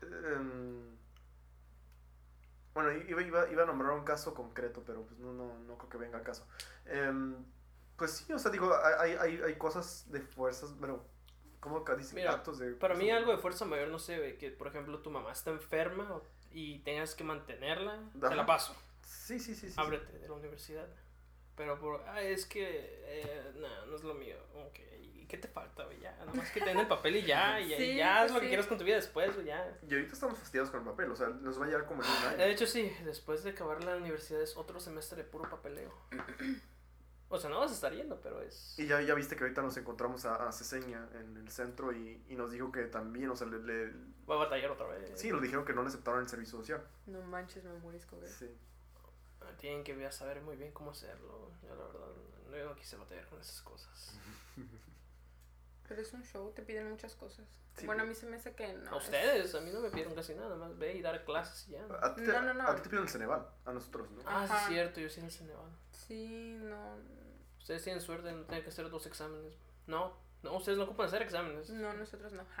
Bueno, iba a nombrar un caso concreto, pero pues no creo que venga al caso. Pues sí, o sea, digo, hay cosas de fuerzas, pero ¿cómo que dicen? Mira, Actos de... Para mí algo de fuerza mayor, no sé, güey, que por ejemplo tu mamá está enferma y tengas que mantenerla, te Ajá. la paso. Sí. Ábrete de la universidad. Pero es que no es lo mío. Ok, ¿y qué te falta, güey? Ya, nomás que te den el papel y ya, Sí, ya haz pues lo que sí. quieras con tu vida después, güey, ya. Y ahorita estamos fastidiados con el papel, o sea, nos va a llevar como en un año. De hecho, sí, después de acabar la universidad es otro semestre de puro papeleo. O sea, no vas a estar yendo, pero es... Y ya viste que ahorita nos encontramos a Ceseña en el centro y nos dijo que también, o sea, Va a batallar otra vez. sí, nos dijeron que no le aceptaron el servicio social. No manches, me morisco, güey. Sí. Tienen que saber muy bien cómo hacerlo. Yo la verdad, yo no quise batallar con esas cosas. Pero es un show, te piden muchas cosas. Sí, Bueno, a güey. mí se me hace que no. A ustedes, a mí no me pidieron casi nada, más ve y dar clases y ya. A ti No. a ti te piden el Ceneval, a nosotros, ¿no? Ah, sí Ajá. es cierto, yo sí en el Ceneval. Sí, no. Ustedes tienen suerte de no tener que hacer 2 exámenes. No, ustedes no ocupan hacer exámenes. No, nosotros no.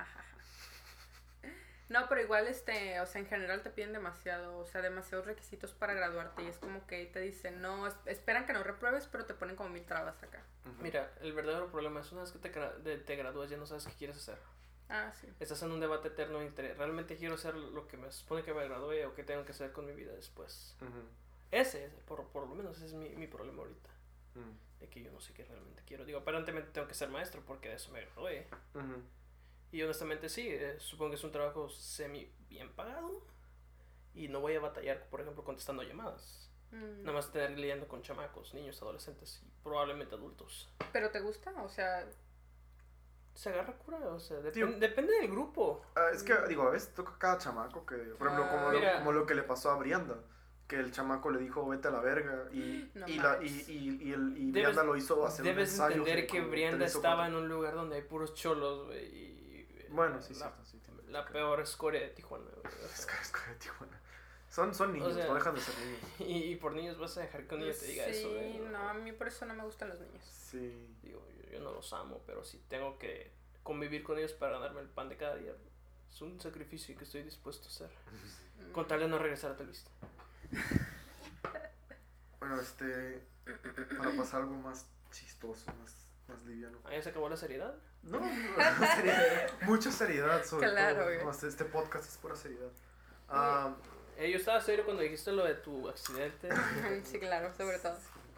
No, pero igual, o sea, en general te piden demasiado, o sea, demasiados requisitos para graduarte y es como que te dicen, no, esperan que no repruebes, pero te ponen como 1000 trabas acá. Ujú. Mira, el verdadero problema es una vez que te gradúas ya no sabes qué quieres hacer. Ah, sí. Estás en un debate eterno entre realmente quiero hacer lo que me supone que me gradué o qué tengo que hacer con mi vida después. Ujú. Por lo menos ese es mi problema ahorita. Ujú. De que yo no sé qué realmente quiero. Digo, aparentemente tengo que ser maestro porque de eso me gradué. Ujú. Y honestamente sí, supongo que es un trabajo semi bien pagado. Y no voy a batallar, por ejemplo, contestando llamadas. Nada más tener lidiando con chamacos, niños, adolescentes y probablemente adultos. ¿Pero te gusta? O sea, Se agarra cura, o sea, Tío. depende del grupo. Es que, digo, a veces toca cada chamaco que, por ejemplo, Mira. como lo que le pasó a Brianda, que el chamaco le dijo vete a la verga y No y manches. Brianda lo hizo hacer un Debes ensayo. entender que como Brianda 3 o estaba 4. en un lugar donde hay puros cholos, güey. Y Bueno, sí, la, cierto, sí. tiene la mucho peor escoria de Tijuana, güey. que- Es que de Tijuana. Son niños, O sea, no dejan de ser niños. Y por niños vas a dejar que un niño te diga sí, eso, güey. no, a mí por eso no me gustan los niños. Sí. Digo, yo no los amo, pero si tengo que convivir con ellos para ganarme el pan de cada día, es un sacrificio que estoy dispuesto a hacer. Con tal de no regresar a Televista. Bueno, para pasar algo más chistoso, más liviano. ¿Ah, ya se acabó la seriedad? No, mucha seriedad sobre Claro, todo. güey. No, este podcast es pura seriedad. Yo estaba serio cuando dijiste lo de tu accidente. Sí, claro, sobre todo.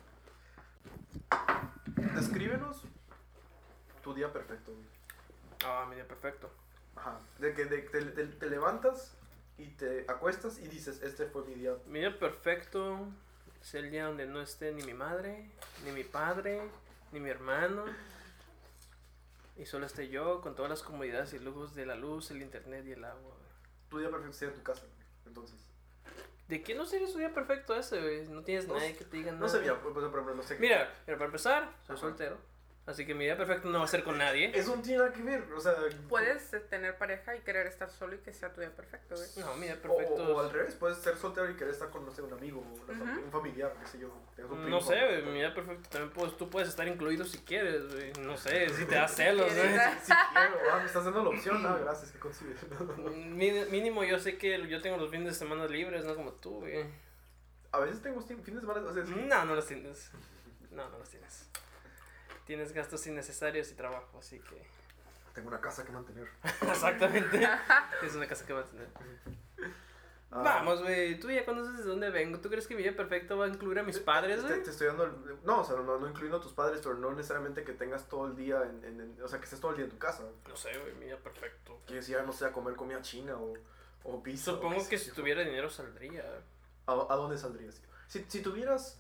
Descríbenos tu día perfecto, güey. Ah, mi día perfecto. Ajá. De que te levantas y te acuestas y dices, este fue mi día. Mi día perfecto es el día donde no esté ni mi madre, ni mi padre, ni mi hermano. Y solo esté yo con todas las comodidades y lujos de la luz, el internet y el agua, güey. Tu día perfecto sería tu casa, güey. Entonces. ¿De qué no sería su día perfecto ese, güey? No tienes No nadie sé- que te diga nada. No sería, pues, por ejemplo, no sé. Mira, para empezar, soy Ajá. soltero. Así que mi día perfecto no va a ser con nadie. Eso no tiene nada que ver, o sea. Puedes tener pareja y querer estar solo y que sea tu día perfecto, güey. No, mi día O perfecto al revés, puedes ser soltero y querer estar con, no sé, un amigo, un familiar, qué sé yo. tengas un primo No sé, güey, favorito. mi día perfecto también tú puedes estar incluido si quieres, güey. No sé, si te da celos, güey. Si quiero, me estás dando la opción, no, gracias, que consigues. Mínimo yo sé que yo tengo los fines de semana libres, no como tú, güey. A veces tengo fines de semana, o sea, sí. No los tienes. No los tienes. Tienes gastos innecesarios y trabajo, así que... Tengo una casa que mantener. Exactamente. Es una casa que va a tener. Ah, Vamos, güey. Tú ya conoces de dónde vengo. ¿Tú crees que mi día perfecto va a incluir a mis padres, güey? Te estoy dando no, o sea, no incluyendo a tus padres, pero no necesariamente que tengas todo el día o sea, que estés todo el día en tu casa. No sé, güey, mi día perfecto. Que si ya no sé, a comer comida china o pizza. o Supongo qué que sé si yo. tuviera dinero saldría. ¿A dónde saldrías? Si tuvieras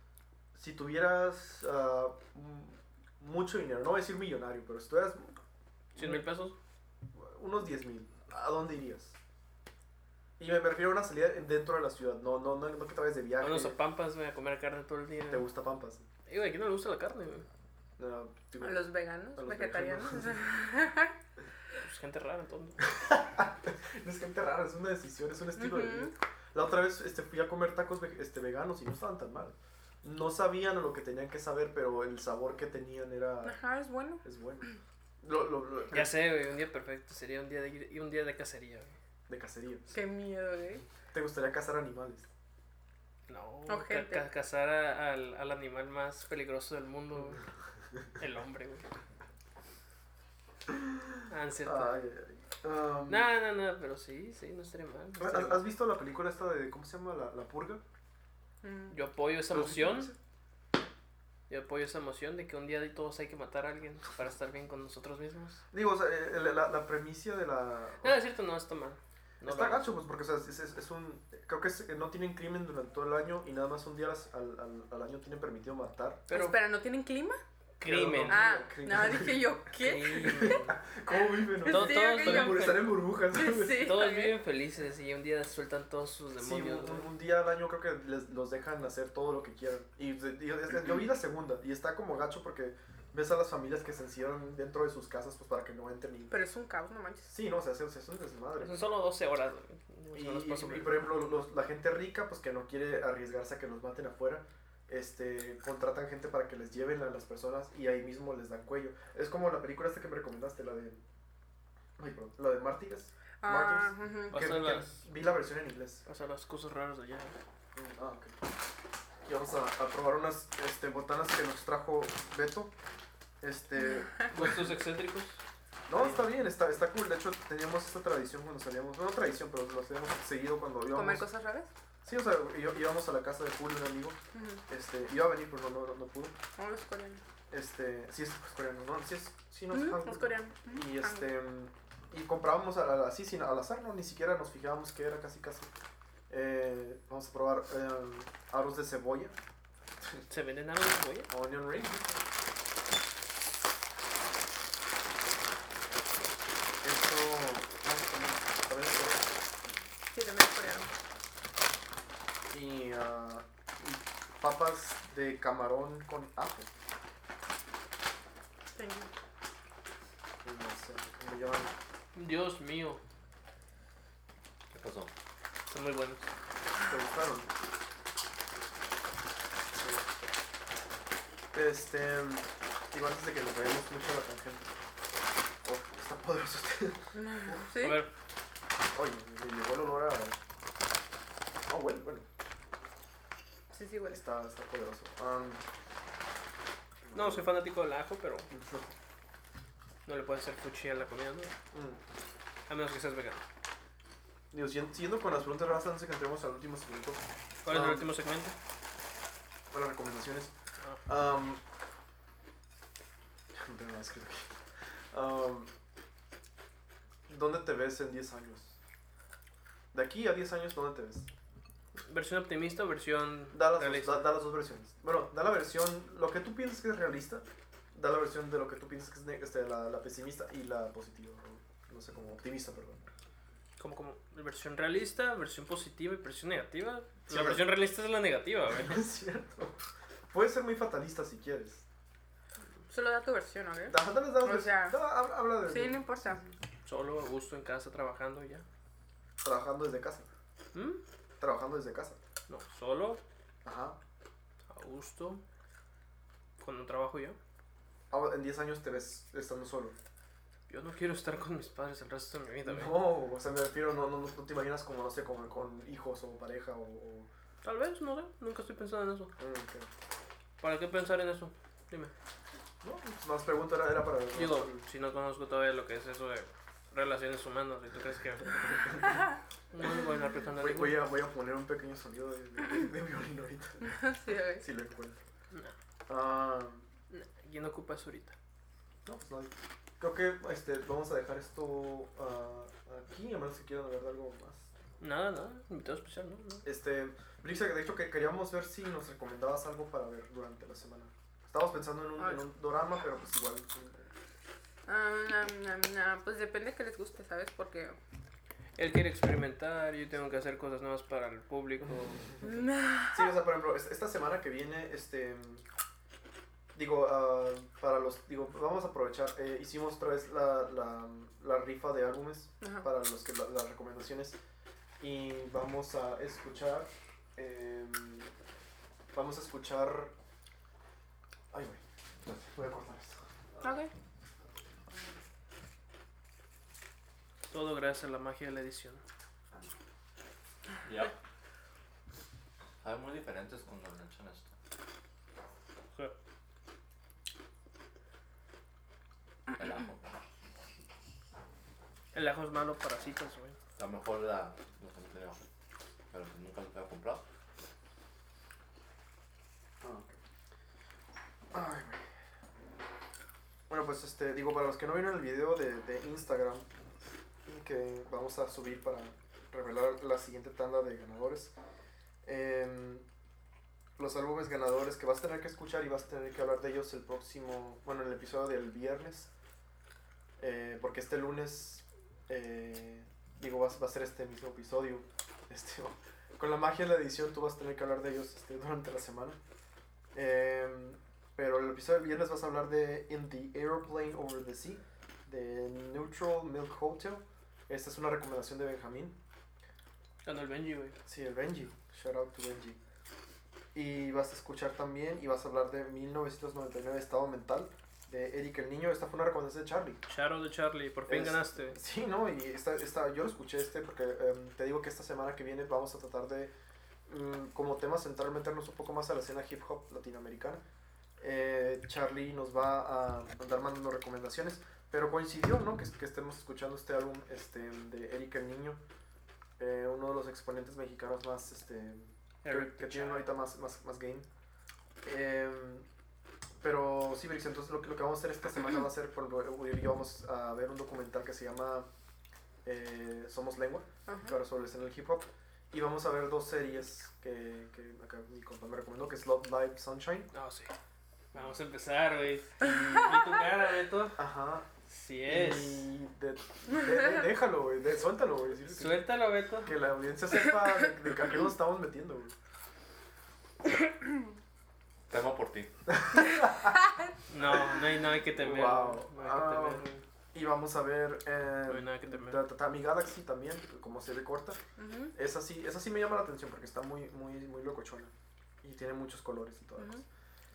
mucho dinero, no voy a decir millonario, pero si tuvieras 100,000 pesos. unos 10,000, ¿a dónde irías? Y me refiero a una salida dentro de la ciudad, no que te vayas de viaje. Vamos a Pampas, güey, a comer carne todo el día. ¿Te gusta Pampas? Y güey, ¿a quién no le gusta la carne, güey? No, digo, A los veganos, a los vegetarianos. Pues gente rara, entonces. no es gente rara, es una decisión, es un estilo de vida. La otra vez fui a comer tacos veganos y no estaban tan mal. No sabían lo que tenían que saber, pero el sabor que tenían era... Ajá, es bueno. Es bueno. Ya sé, güey, un día perfecto. Sería un día de cacería, güey. De cacería. Qué miedo, güey. ¿Te gustaría cazar animales? No, O gente. cazar al animal más peligroso del mundo, güey. El hombre, güey. Ah, en cierto. Ay, ay, ay. No, pero sí, no estaría mal. no estaría ¿Has mal. visto la película esta de... ¿Cómo se llama? La Purga? Yo apoyo esa ¿Lo has visto? emoción. Yo apoyo esa emoción de que un día de todos hay que matar a alguien para estar bien con nosotros mismos. Digo, o sea, la premisa de la... No, es cierto, no está mal. No está lo- gacho, pues, porque, o sea, es un... Creo que no tienen crimen durante todo el año y nada más un día al año tienen permitido matar. Pero Espera, ¿no tienen clima? crimen. Ah, crimen. no, dije yo, ¿qué? Crimen. ¿Cómo viven? Sí, No? Todos ok, viven Están en burbujas. Sí, Todos también. viven felices y un día sueltan todos sus Sí, demonios. güey. un día al año creo que los dejan hacer todo lo que quieran. Y yo vi la segunda y está como gacho porque ves a las familias que se encierran dentro de sus casas pues para que no entren. Pero es un caos, no manches. Sí, no, o sea, es un desmadre. Son solo 12 horas. güey. Más o menos para Y, sobrevivir. por ejemplo, la gente rica pues que no quiere arriesgarse a que los maten afuera. Contratan gente para que les lleven a las personas y ahí mismo les dan cuello. Es como la película esta que me recomendaste, la de... Ay, perdón, la de Mártires. Ah, Martyrs. ujú. O sea, Que las- vi la versión en inglés. O sea, las cosas raras de allá. Ok. Y vamos a probar unas botanas que nos trajo Beto. ¿Gustos excéntricos? No, está bien, está cool. De hecho, teníamos esta tradición cuando salíamos. No tradición, pero lo hacíamos seguido cuando íbamos. ¿Comer cosas raras? Sí, o sea, íbamos a la casa de Julio, un amigo. Ujú. Iba a venir, pero no pudo. No, es coreano. Sí, es coreano, ¿no? Sí, no es Ujú, hangul. es coreano. Y Ujú. y comprábamos así, sin al azar, ¿no? Ni siquiera nos fijábamos que era casi. Vamos a probar aros de cebolla, ¿Se venden algo de cebolla? onion ring. Esto, también es coreano. Sí, también es coreano. Y papas de camarón con ajo. Thank you. No sé, ¿cómo le llaman? Dios mío, ¿Qué pasó? son muy buenos. ¿Te gustaron? Igual antes de que nos vayamos mucho a la tangente. Oh, está poderoso este. ¿Sí? A ver, Oye, me llegó el olor a... Oh, bueno. Sí, huele. Está poderoso. no soy fanático del ajo, pero no le puedes hacer fuchi a la comida, ¿no? A menos que seas vegano. Digo, siguiendo con las preguntas raras antes de que entremos al último segmento, ¿Cuál es el último segmento? para las recomendaciones. Ah. No tengo nada escrito aquí. ¿Dónde te ves en 10 años? De aquí a 10 años, ¿dónde te ves? ¿Versión optimista o versión Da las, realista? da las dos versiones. Bueno, da la versión, lo que tú piensas que es realista, da la versión de lo que tú piensas que es la pesimista y la positiva. No sé, como optimista, perdón. Como versión realista, versión positiva y versión negativa. Sí, La o sea- versión realista es la negativa, güey. Es cierto. Puedes ser muy fatalista si quieres. Solo da tu versión, ¿ok? Dale, O sea, habla de Sí, no importa. Solo a gusto en casa trabajando y ya. trabajando desde casa. ¿Mm? Trabajando desde casa. No, solo Ajá. a gusto cuando trabajo yo. En 10 años te ves estando solo. Yo no quiero estar con mis padres el resto de mi vida, güey. No, o sea, me refiero, no te imaginas como, no sé, como con hijos o pareja o... Tal vez, no sé, nunca estoy pensando en eso. ok. ¿Para qué pensar en eso? Dime. No, pues más pregunta era para... Digo, si no conozco todavía lo que es eso de relaciones humanas, ¿y tú crees que no me voy a andar pensando en voy, eso? voy a poner un pequeño sonido de violín ahorita, Sí, ¿ok? si lo encuentro. No, Ah, ¿quién ocupa eso ahorita? no, pues nadie. Creo que vamos a dejar esto aquí, a menos que quieran hablar de algo más. Nada, invitado especial, ¿no? Brixa, de hecho que queríamos ver si nos recomendabas algo para ver durante la semana. Estábamos pensando en un dorama, pero pues igual. Pues depende que les guste, ¿sabes? Porque... Él quiere experimentar, yo tengo que hacer cosas nuevas para el público. Sí, o sea, por ejemplo, esta semana que viene, vamos a aprovechar, hicimos otra vez la rifa de álbumes. Ajá. Para los que las recomendaciones, y vamos a escuchar, ay, güey, voy a cortar esto. Ok. Todo gracias a la magia de la edición. Ya. Saben muy diferentes cuando le echan esto. El ajo. El ajo es malo para citas, güey. A lo mejor la gente de ajo. Pero que nunca lo había comprado. Ay, güey. Bueno, pues para los que no vieron el video de Instagram que vamos a subir para revelar la siguiente tanda de ganadores, los álbumes ganadores que vas a tener que escuchar y vas a tener que hablar de ellos en el episodio del viernes, porque este lunes va a ser este mismo episodio, con la magia de la edición tú vas a tener que hablar de ellos durante la semana. Pero el episodio del viernes vas a hablar de In the Aeroplane Over the Sea, de Neutral Milk Hotel. Esta es una recomendación de Benjamín. Ganó el Benji, güey. Sí, el Benji. Shout out to Benji. Y vas a escuchar también y vas a hablar de 1999 Estado Mental, de Eric el Niño. Esta fue una recomendación de Charlie. Shadow de Charlie, por fin ganaste. Sí, ¿no? Y yo lo escuché porque te digo que esta semana que viene vamos a tratar de, como tema central, meternos un poco más a la escena hip hop latinoamericana. Charlie nos va a andar mandando recomendaciones, pero coincidió, ¿no? Que estemos escuchando este álbum de Eric el Niño, uno de los exponentes mexicanos más que tienen ahorita más game. Pero sí, Brix, entonces lo que vamos a hacer esta semana va a ser, por ejemplo, yo vamos a ver un documental que se llama Somos Lengua, que ahora sobre la escena del hip hop. Y vamos a ver dos series que acá mi compa me recomendó, que es Love Live Sunshine. No, sí. Vamos a empezar, güey. ¿Y tu cara, Beto? Ajá. Sí es. Y déjalo, güey, suéltalo, güey. Suéltalo, Beto. Que la audiencia sepa de a qué nos estamos metiendo, güey. Temo por ti. No hay que temer. Wow. No hay que temer, güey. Y vamos a ver No hay nada que temer. Tatami Galaxy también, como se ve corta. Uh-huh. Esa sí me llama la atención porque está muy locochona. Y tiene muchos colores y todas las cosas.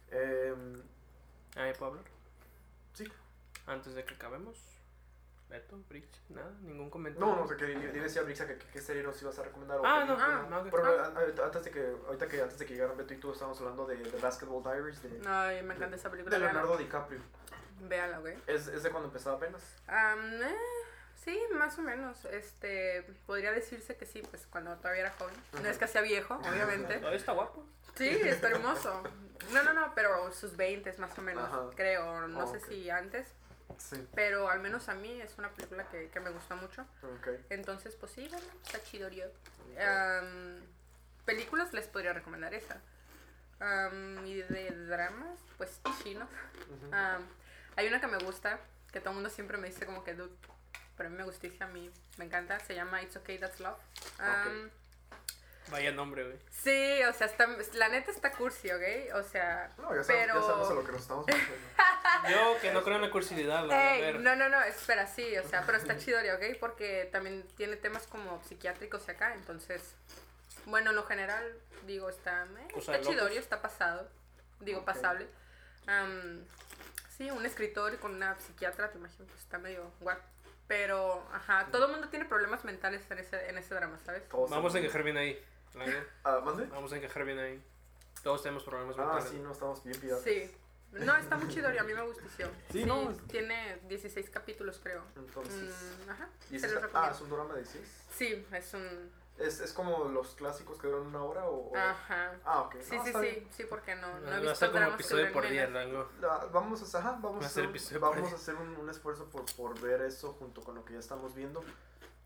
¿Ahí puedo hablar? Sí. Antes de que acabemos, Beto, Brix, nada, ningún comentario. No, o sea, que yo decía a Brixa que qué serie nos ibas a recomendar. O Ah, qué película. no, Pero antes de que llegaran Beto y tú, estábamos hablando de Basketball Diaries de Ay, me encanta esa película. de Leonardo DiCaprio. Véala, güey. Es de cuando empezaba apenas. Sí, más o menos. Podría decirse que sí, pues cuando todavía era joven. No es que sea viejo, obviamente. Todavía está guapo. Sí, está hermoso. No, pero sus 20 más o menos, Ajá. creo. No sé Ok. si antes. Sí. Pero al menos a mí es una película que me gusta mucho. Ok. Entonces, pues sí, bueno, está chidorio. Películas les podría recomendar esa. Y de dramas, pues chinos. Ujú. Hay una que me gusta, que todo el mundo siempre me dice como que dude, pero a mí me gusta, a mí me encanta. Se llama It's Okay, That's Love. Ok. Vaya nombre, güey. Sí, o sea, la neta está cursi, ¿ok? O sea, No, ya pero... sabemos a lo que nos estamos metiendo. Yo que no creo en la cursilidad, la voy a Ey, ver. no, espera, sí, o sea, pero está chidorio, ¿ok? Porque también tiene temas como psiquiátricos y acá, entonces, bueno, en lo general, digo, está Cosa de chidorio, locos. está pasado, digo, Ok. pasable. Sí, un escritor con una psiquiatra, te imagino, pues está medio guapo. Pero, ajá, todo el mundo tiene problemas mentales en ese drama, ¿sabes? Todos Vamos a tenemos- encajar bien ahí. la neta. ¿Mande? Vamos a encajar bien ahí. Todos tenemos problemas Ah, mentales. sí, no, estamos bien piratas. Sí. No, está muy chido y a mí me gustó. Sí, no, tiene 16 capítulos, creo. Entonces. Ajá. ¿Y se es, los recomiendo. es un drama de 16? Sí, es un... ¿Es como los clásicos que duran una hora o...? Ajá. Ok. Sí, No, sí, está bien. sí, porque no he Va a visto ser como dramas que episodio duren por día, menos. Rango. Vamos Va a ser episodio por a día. hacer un esfuerzo por ver eso junto con lo que ya estamos viendo.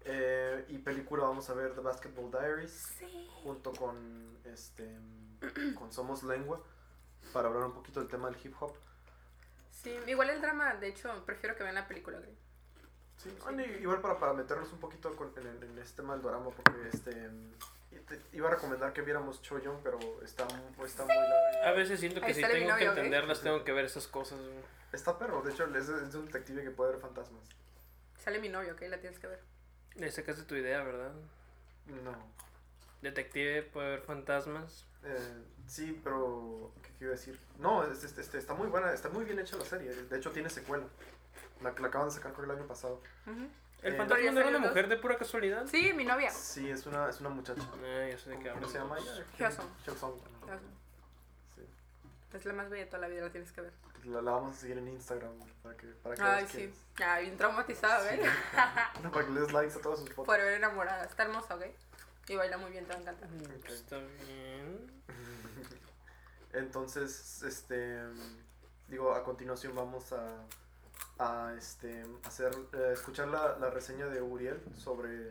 Y película vamos a ver The Basketball Diaries Sí. junto con con Somos Lengua para hablar un poquito del tema del hip hop. Sí, igual el drama, de hecho, prefiero que vean la película, güey. Sí, bueno, igual para meternos un poquito en este tema del drama, porque iba a recomendar que viéramos Choyong, pero está muy A veces siento que Ahí si sale mi tengo que novio, ¿ok? entenderlas, tengo que ver esas cosas, güey. Está perro, de hecho es un detective que puede ver fantasmas. Sale mi novio, ¿ok? La tienes que ver. Le sacaste tu idea, ¿verdad? No. Detective puede ver fantasmas. Sí, pero ¿qué iba a decir? No, está muy buena, está muy bien hecha la serie. De hecho tiene secuela. La acaban de sacar creo el año pasado. Ujú. ¿El Eh, fantasma ¿pero ya no era una salió mujer de pura casualidad? Sí, mi novia. Sí, es una muchacha. Ya sé de qué ¿Cómo hablas. se llama ella? Hyosung. Hyosung. Sí. Es la más bella de toda la vida, la tienes que ver. La vamos a seguir en Instagram para que Ay, veas quién sí. es. Ya, bien traumatizada, ¿ves? Para que le des likes a todas sus fotos. Por ver enamorada. Está hermosa, ¿ok? Y baila muy bien, te va a encantar. Ok. Está bien. Entonces, digo, a continuación vamos a escuchar la reseña de Uriel sobre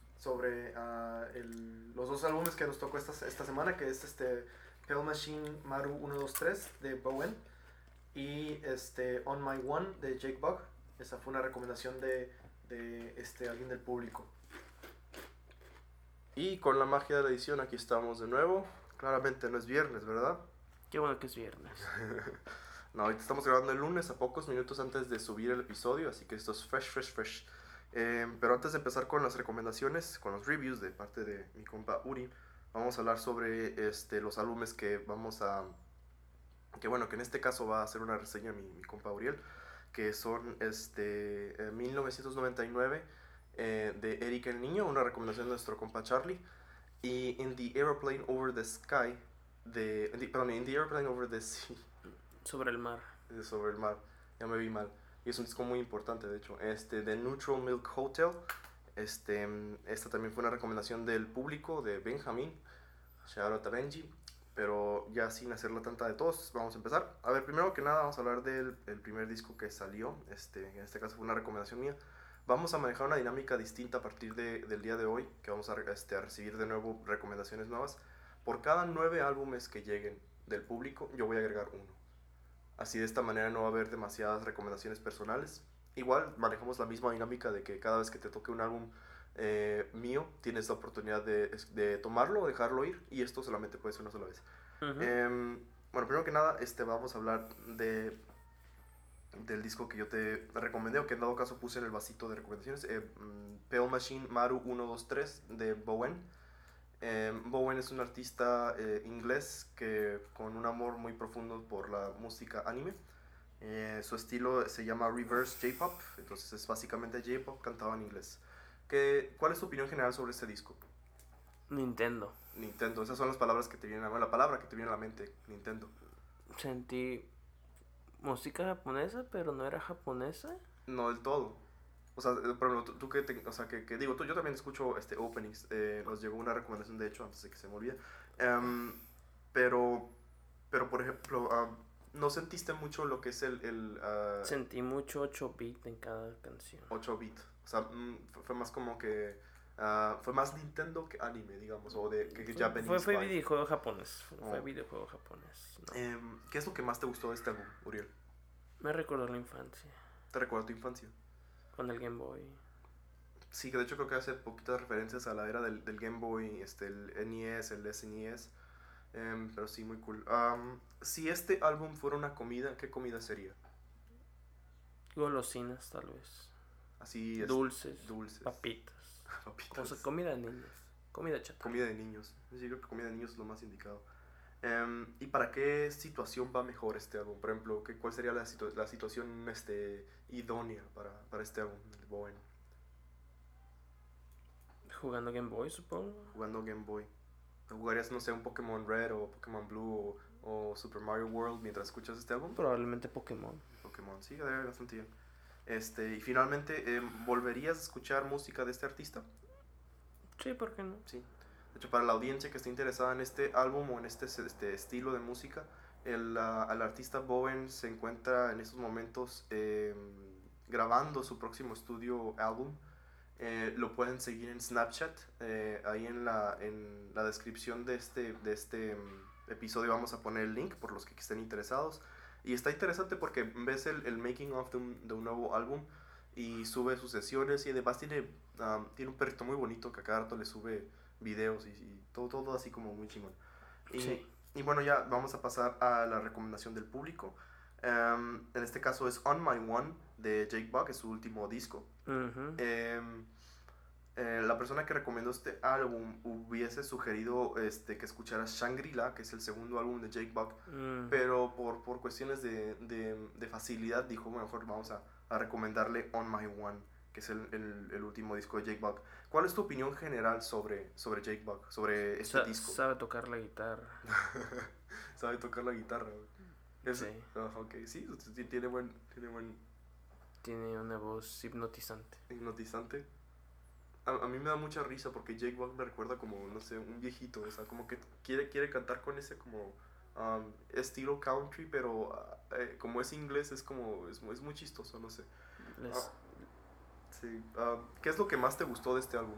los dos álbumes que nos tocó esta semana, que es Pale Machine Maru 123 de Bowen y On My One de Jake Bugg. Esa fue una recomendación de alguien del público. Y con la magia de la edición aquí estamos de nuevo. Claramente no es viernes, ¿verdad? Qué bueno que es viernes. No, ahorita estamos grabando el lunes a pocos minutos antes de subir el episodio, así que esto es fresh. Pero antes de empezar con las recomendaciones, con los reviews de parte de mi compa Uri, vamos a hablar sobre los álbumes que vamos a... Que bueno, que en este caso va a hacer una reseña mi compa Uriel, que son 1999 de Eric el Niño, una recomendación de nuestro compa Charlie, y In the Aeroplane Over the Sky, In the Aeroplane Over the Sea, Sobre el mar. sobre el mar, ya me vi mal, y es un disco muy importante de hecho, de Neutral Milk Hotel. Esta también fue una recomendación del público, de Benjamín, shout out a Benji. Pero ya sin hacerla tanta de todos, vamos a empezar. A ver, primero que nada vamos a hablar del primer disco que salió, en este caso fue una recomendación mía. Vamos a manejar una dinámica distinta a partir del día de hoy, que vamos a recibir de nuevo recomendaciones nuevas. Por cada 9 álbumes que lleguen del público, yo voy a agregar uno. Así de esta manera no va a haber demasiadas recomendaciones personales. Igual manejamos la misma dinámica de que cada vez que te toque un álbum mío, tienes la oportunidad de tomarlo o dejarlo ir, y esto solamente puede ser una sola vez. Bueno, primero que nada, vamos a hablar del disco que yo te recomendé, o que en dado caso puse en el vasito de recomendaciones, Pale Machine Maru 123 de Bowen. Bowen es un artista inglés que con un amor muy profundo por la música anime. Su estilo se llama reverse J-pop, entonces es básicamente J-pop cantado en inglés. ¿Cuál es tu opinión general sobre este disco? Nintendo. Nintendo, esas son las palabras que te vienen la palabra que te viene a la mente, Nintendo. Sentí música japonesa, pero no era japonesa. No del todo. O sea, por ejemplo, tú que digo, yo también escucho openings. Nos llegó una recomendación, de hecho, antes de que se me olvide. Pero por ejemplo, ¿no sentiste mucho lo que es Sentí mucho 8-bit en cada canción. 8-bit? O sea, fue más como que... fue más Nintendo que anime, digamos, o que Japanese. Fue videojuego japonés. Fue Oh. videojuego japonés. No. ¿Qué es lo que más te gustó de este álbum, Uriel? Me recordó la infancia. ¿Te recuerda tu infancia? Con el Game Boy. Sí, que de hecho creo que hace poquitas referencias a la era del Game Boy, el NES, el SNES. Pero sí, muy cool. Si este álbum fuera una comida, ¿qué comida sería? Golosinas, tal vez. Así Dulces. Dulces. Papitas. Papitas. O sea, comida de niños. Comida chata. Comida de niños. Sí, creo que comida de niños es lo más indicado. ¿Y para qué situación va mejor este álbum? Por ejemplo, ¿cuál sería la situación idónea para este álbum de Bowen? Jugando Game Boy, supongo. Jugando Game Boy. ¿Jugarías, no sé, un Pokémon Red o Pokémon Blue o Super Mario World mientras escuchas este álbum? Probablemente Pokémon. Pokémon, sí, quedaría bastante bien. Y finalmente, ¿volverías a escuchar música de este artista? Sí, ¿por qué no? Sí. De hecho, para la audiencia que esté interesada en este álbum o en este estilo de música, el artista Bowen se encuentra en estos momentos grabando su próximo estudio álbum. Lo pueden seguir en Snapchat. Ahí en la descripción de este episodio vamos a poner el link por los que estén interesados. Y está interesante porque ves el making of de un nuevo álbum y sube sus sesiones y además tiene un perrito muy bonito que a cada rato le sube videos y todo así como muy chingón. Y bueno, ya vamos a pasar a la recomendación del público. En este caso es On My One de Jake Bugg, es su último disco. La persona que recomendó este álbum hubiese sugerido que escucharas Shangri-La, que es el segundo álbum de Jake Bugg, pero por cuestiones de facilidad dijo, bueno, mejor vamos a recomendarle On My One, que es el último disco de Jake Bugg. ¿Cuál es tu opinión general sobre Jake Bugg, sobre este disco? Sabe tocar la guitarra. Sabe tocar la guitarra, güey. Sí. Okay. Sí, tiene Tiene una voz hipnotizante. Hipnotizante. A mí me da mucha risa porque Jake Bugg me recuerda como, no sé, un viejito, o sea, como que quiere cantar con ese como estilo country, pero como es inglés es como, es muy chistoso, no sé. Sí. ¿Qué es lo que más te gustó de este álbum?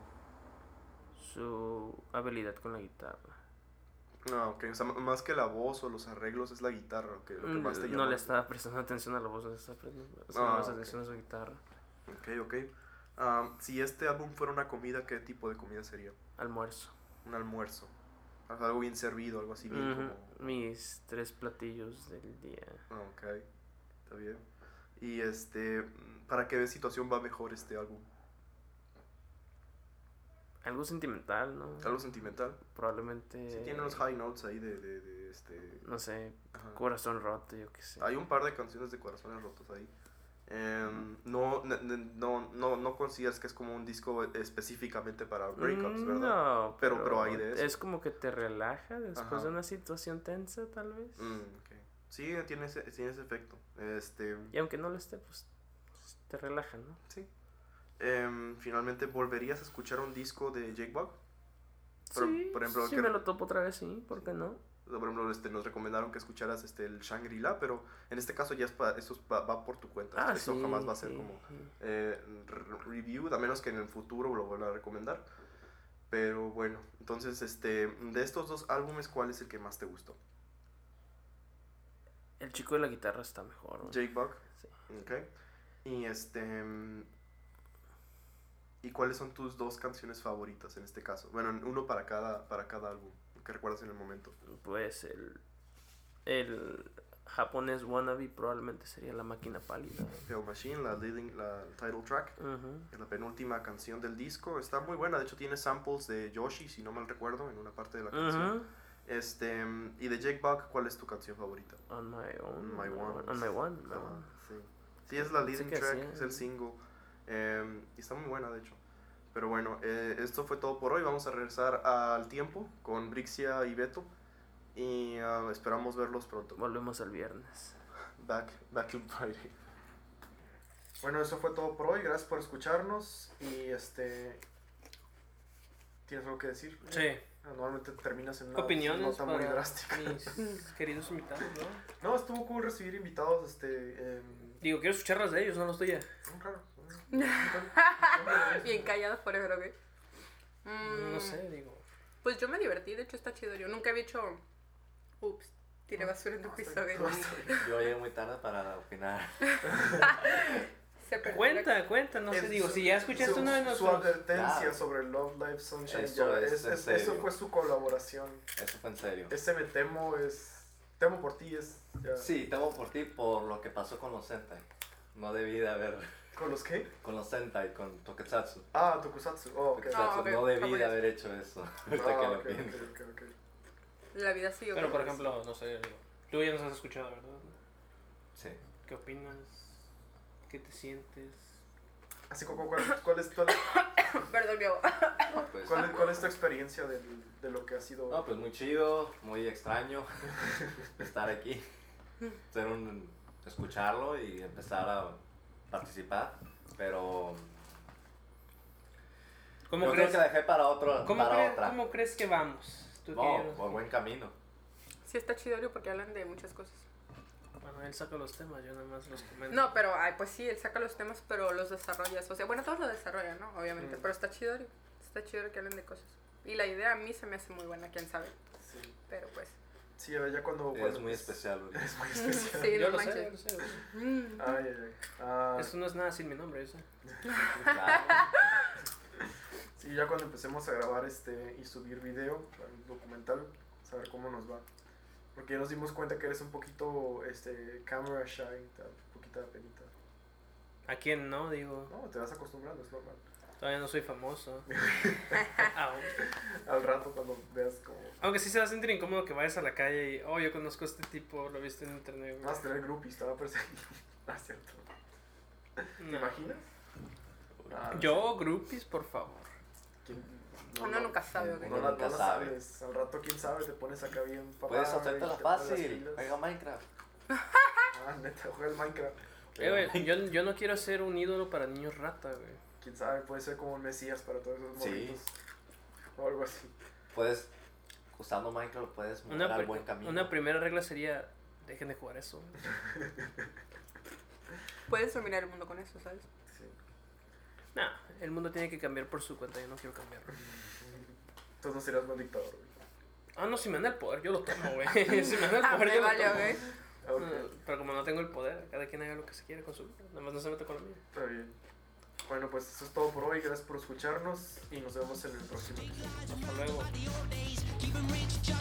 Su habilidad con la guitarra. Ok, o sea, más que la voz o los arreglos es la guitarra, lo que más te llamó. No le estaba prestando atención a la voz, le estaba prestando más atención a su guitarra. Ok. Si este álbum fuera una comida, ¿qué tipo de comida sería? Almuerzo. Un almuerzo. Algo bien servido, algo así bien como... Mis 3 platillos del día. Ok, está bien. Y ¿para qué situación va mejor este álbum? Algo sentimental, ¿no? Algo sentimental. Probablemente... Sí, tiene unos high notes ahí No sé, Ajá. Corazón roto, yo qué sé. Hay un par de canciones de corazones rotos ahí. No consideras que es como un disco específicamente para breakups, ¿verdad? No, pero hay de eso. Es como que te relaja después de una situación tensa, tal vez. Okay. Sí, tiene ese efecto. Y aunque no lo esté, pues te relaja, ¿no? Sí. Finalmente, ¿volverías a escuchar un disco de Jake Bugg? Por ejemplo, si me lo topo otra vez, sí, ¿por qué no? Por ejemplo, nos recomendaron que escucharas el Shangri-La, pero en este caso ya eso va por tu cuenta. Eso sí, jamás va a ser como review, a menos que en el futuro lo vuelva a recomendar. Pero bueno, entonces, de estos 2 álbumes, ¿cuál es el que más te gustó? El chico de la guitarra está mejor, ¿no? Jake Bugg. Sí. Ok. Y ¿y cuáles son tus 2 canciones favoritas en este caso? Bueno, uno para cada álbum que recuerdas en el momento. Pues el japonés Wannabe probablemente sería La Máquina Pálida. Pale Machine, la title track, es la penúltima canción del disco. Está muy buena, de hecho tiene samples de Yoshi, si no mal recuerdo, en una parte de la canción. Y de Jake Bugg, ¿cuál es tu canción favorita? On My Own. On My One. On My One. Sí, es la leading track, sí. es el single. Y está muy buena, de hecho. Pero bueno, esto fue todo por hoy. Vamos a regresar al tiempo con Brixia y Beto. Y esperamos verlos pronto. Volvemos el viernes. Back in Friday. Bueno, eso fue todo por hoy. Gracias por escucharnos. Y ¿tienes algo que decir? Sí. Normalmente terminas en una opiniones nota muy para drástica. mis queridos invitados, ¿no? No, estuvo cool recibir invitados. Digo, quiero escuchar las de ellos, no las tuyas. Claro. Bien callados por eso, ¿ok? No sé, digo. Pues yo me divertí, de hecho está chido. Yo nunca había hecho... Ups, tiré basura en tu piso, ¿ok? Yo llegué muy tarde para opinar. Cuenta, no sé, digo, si ya escuchaste uno de Su nosotros. advertencia sobre Love Live Sunshine, eso fue su colaboración. Eso fue en serio. Me temo por ti, ya. Sí, temo por ti por lo que pasó con los Sentai. No debí de haber... ¿Con los qué? Con los Sentai, con Tokusatsu. Tokusatsu, ok. Tokusatsu, no debí de haber hecho eso. Ahorita que lo pienso. Ok. La vida sigue. Pero por ejemplo, no sé, digo, tú ya nos has escuchado, ¿verdad? Sí. ¿Qué opinas? ¿Qué te sientes? Así como, ¿cuál es tu Perdón, mi agua. Pues, ¿Cuál es tu experiencia de lo que ha sido? no, pues muy chido, muy extraño estar aquí, escucharlo y empezar a participar, pero yo creo que dejé para otra. ¿Cómo crees que vamos? No, por buen camino. Sí está chido porque hablan de muchas cosas. Bueno, él saca los temas, yo nada más los comento. No, pero, ay, pues sí, él saca los temas, pero los desarrollas. O sea, bueno, todos lo desarrollan, ¿no? Obviamente, pero está chido que hablen de cosas. Y la idea a mí se me hace muy buena, quién sabe. Sí. Pero pues. Sí, a ver, ya cuando... Es muy especial, güey. Es muy especial. Sí, Yo no lo sé, manches. yo lo sé. Ay, ay, ay. Ah, Esto no es nada sin mi nombre, yo sé. Claro. sí, ya cuando empecemos a grabar y subir video, el documental, saber cómo nos va. Porque ya nos dimos cuenta que eres un poquito, camera shy, te da un poquito de penita. ¿A quién no? Digo, No, te vas acostumbrando, es normal. todavía no soy famoso. Aún. Al rato cuando veas como... Aunque sí se va a sentir incómodo que vayas a la calle y, oh, yo conozco a este tipo, lo viste en internet. güey. Vas a tener groupies, te va a perseguir. No es cierto. ¿Te No. imaginas? Ah, no Yo, groupies, por favor. sé. ¿Quién? Uno nunca sabe, ¿ok? No, Uno la, nunca no la sabe. sabes. Al rato, quién sabe, te pones acá bien papá. Puedes hacértela y te pones las fácil. pilas. Juega Minecraft. Ah, neta, juega el Minecraft. Güey, yo no quiero ser un ídolo para niños rata, güey. Quién sabe, puede ser como un mesías para todos esos Sí. morritos. O algo así. Puedes, usando Minecraft, puedes mover al buen camino. Una primera regla sería, dejen de jugar eso. Puedes dominar el mundo con eso, ¿sabes? Sí. Nah, el mundo tiene que cambiar por su cuenta, yo no quiero cambiarlo. Entonces no serías buen dictador, güey. Ah, no, si me dan el poder, yo lo tomo, güey. Si me dan el Ah, poder, me yo lo vale, tomo. ¿ok? Ok, Pero como no tengo el poder, cada quien haga lo que se quiere con su vida. Nada más no se mete con la mía. está bien. Bueno, pues eso es todo por hoy. Gracias por escucharnos y nos vemos en el próximo episodio. Hasta luego. Keep 'em rich,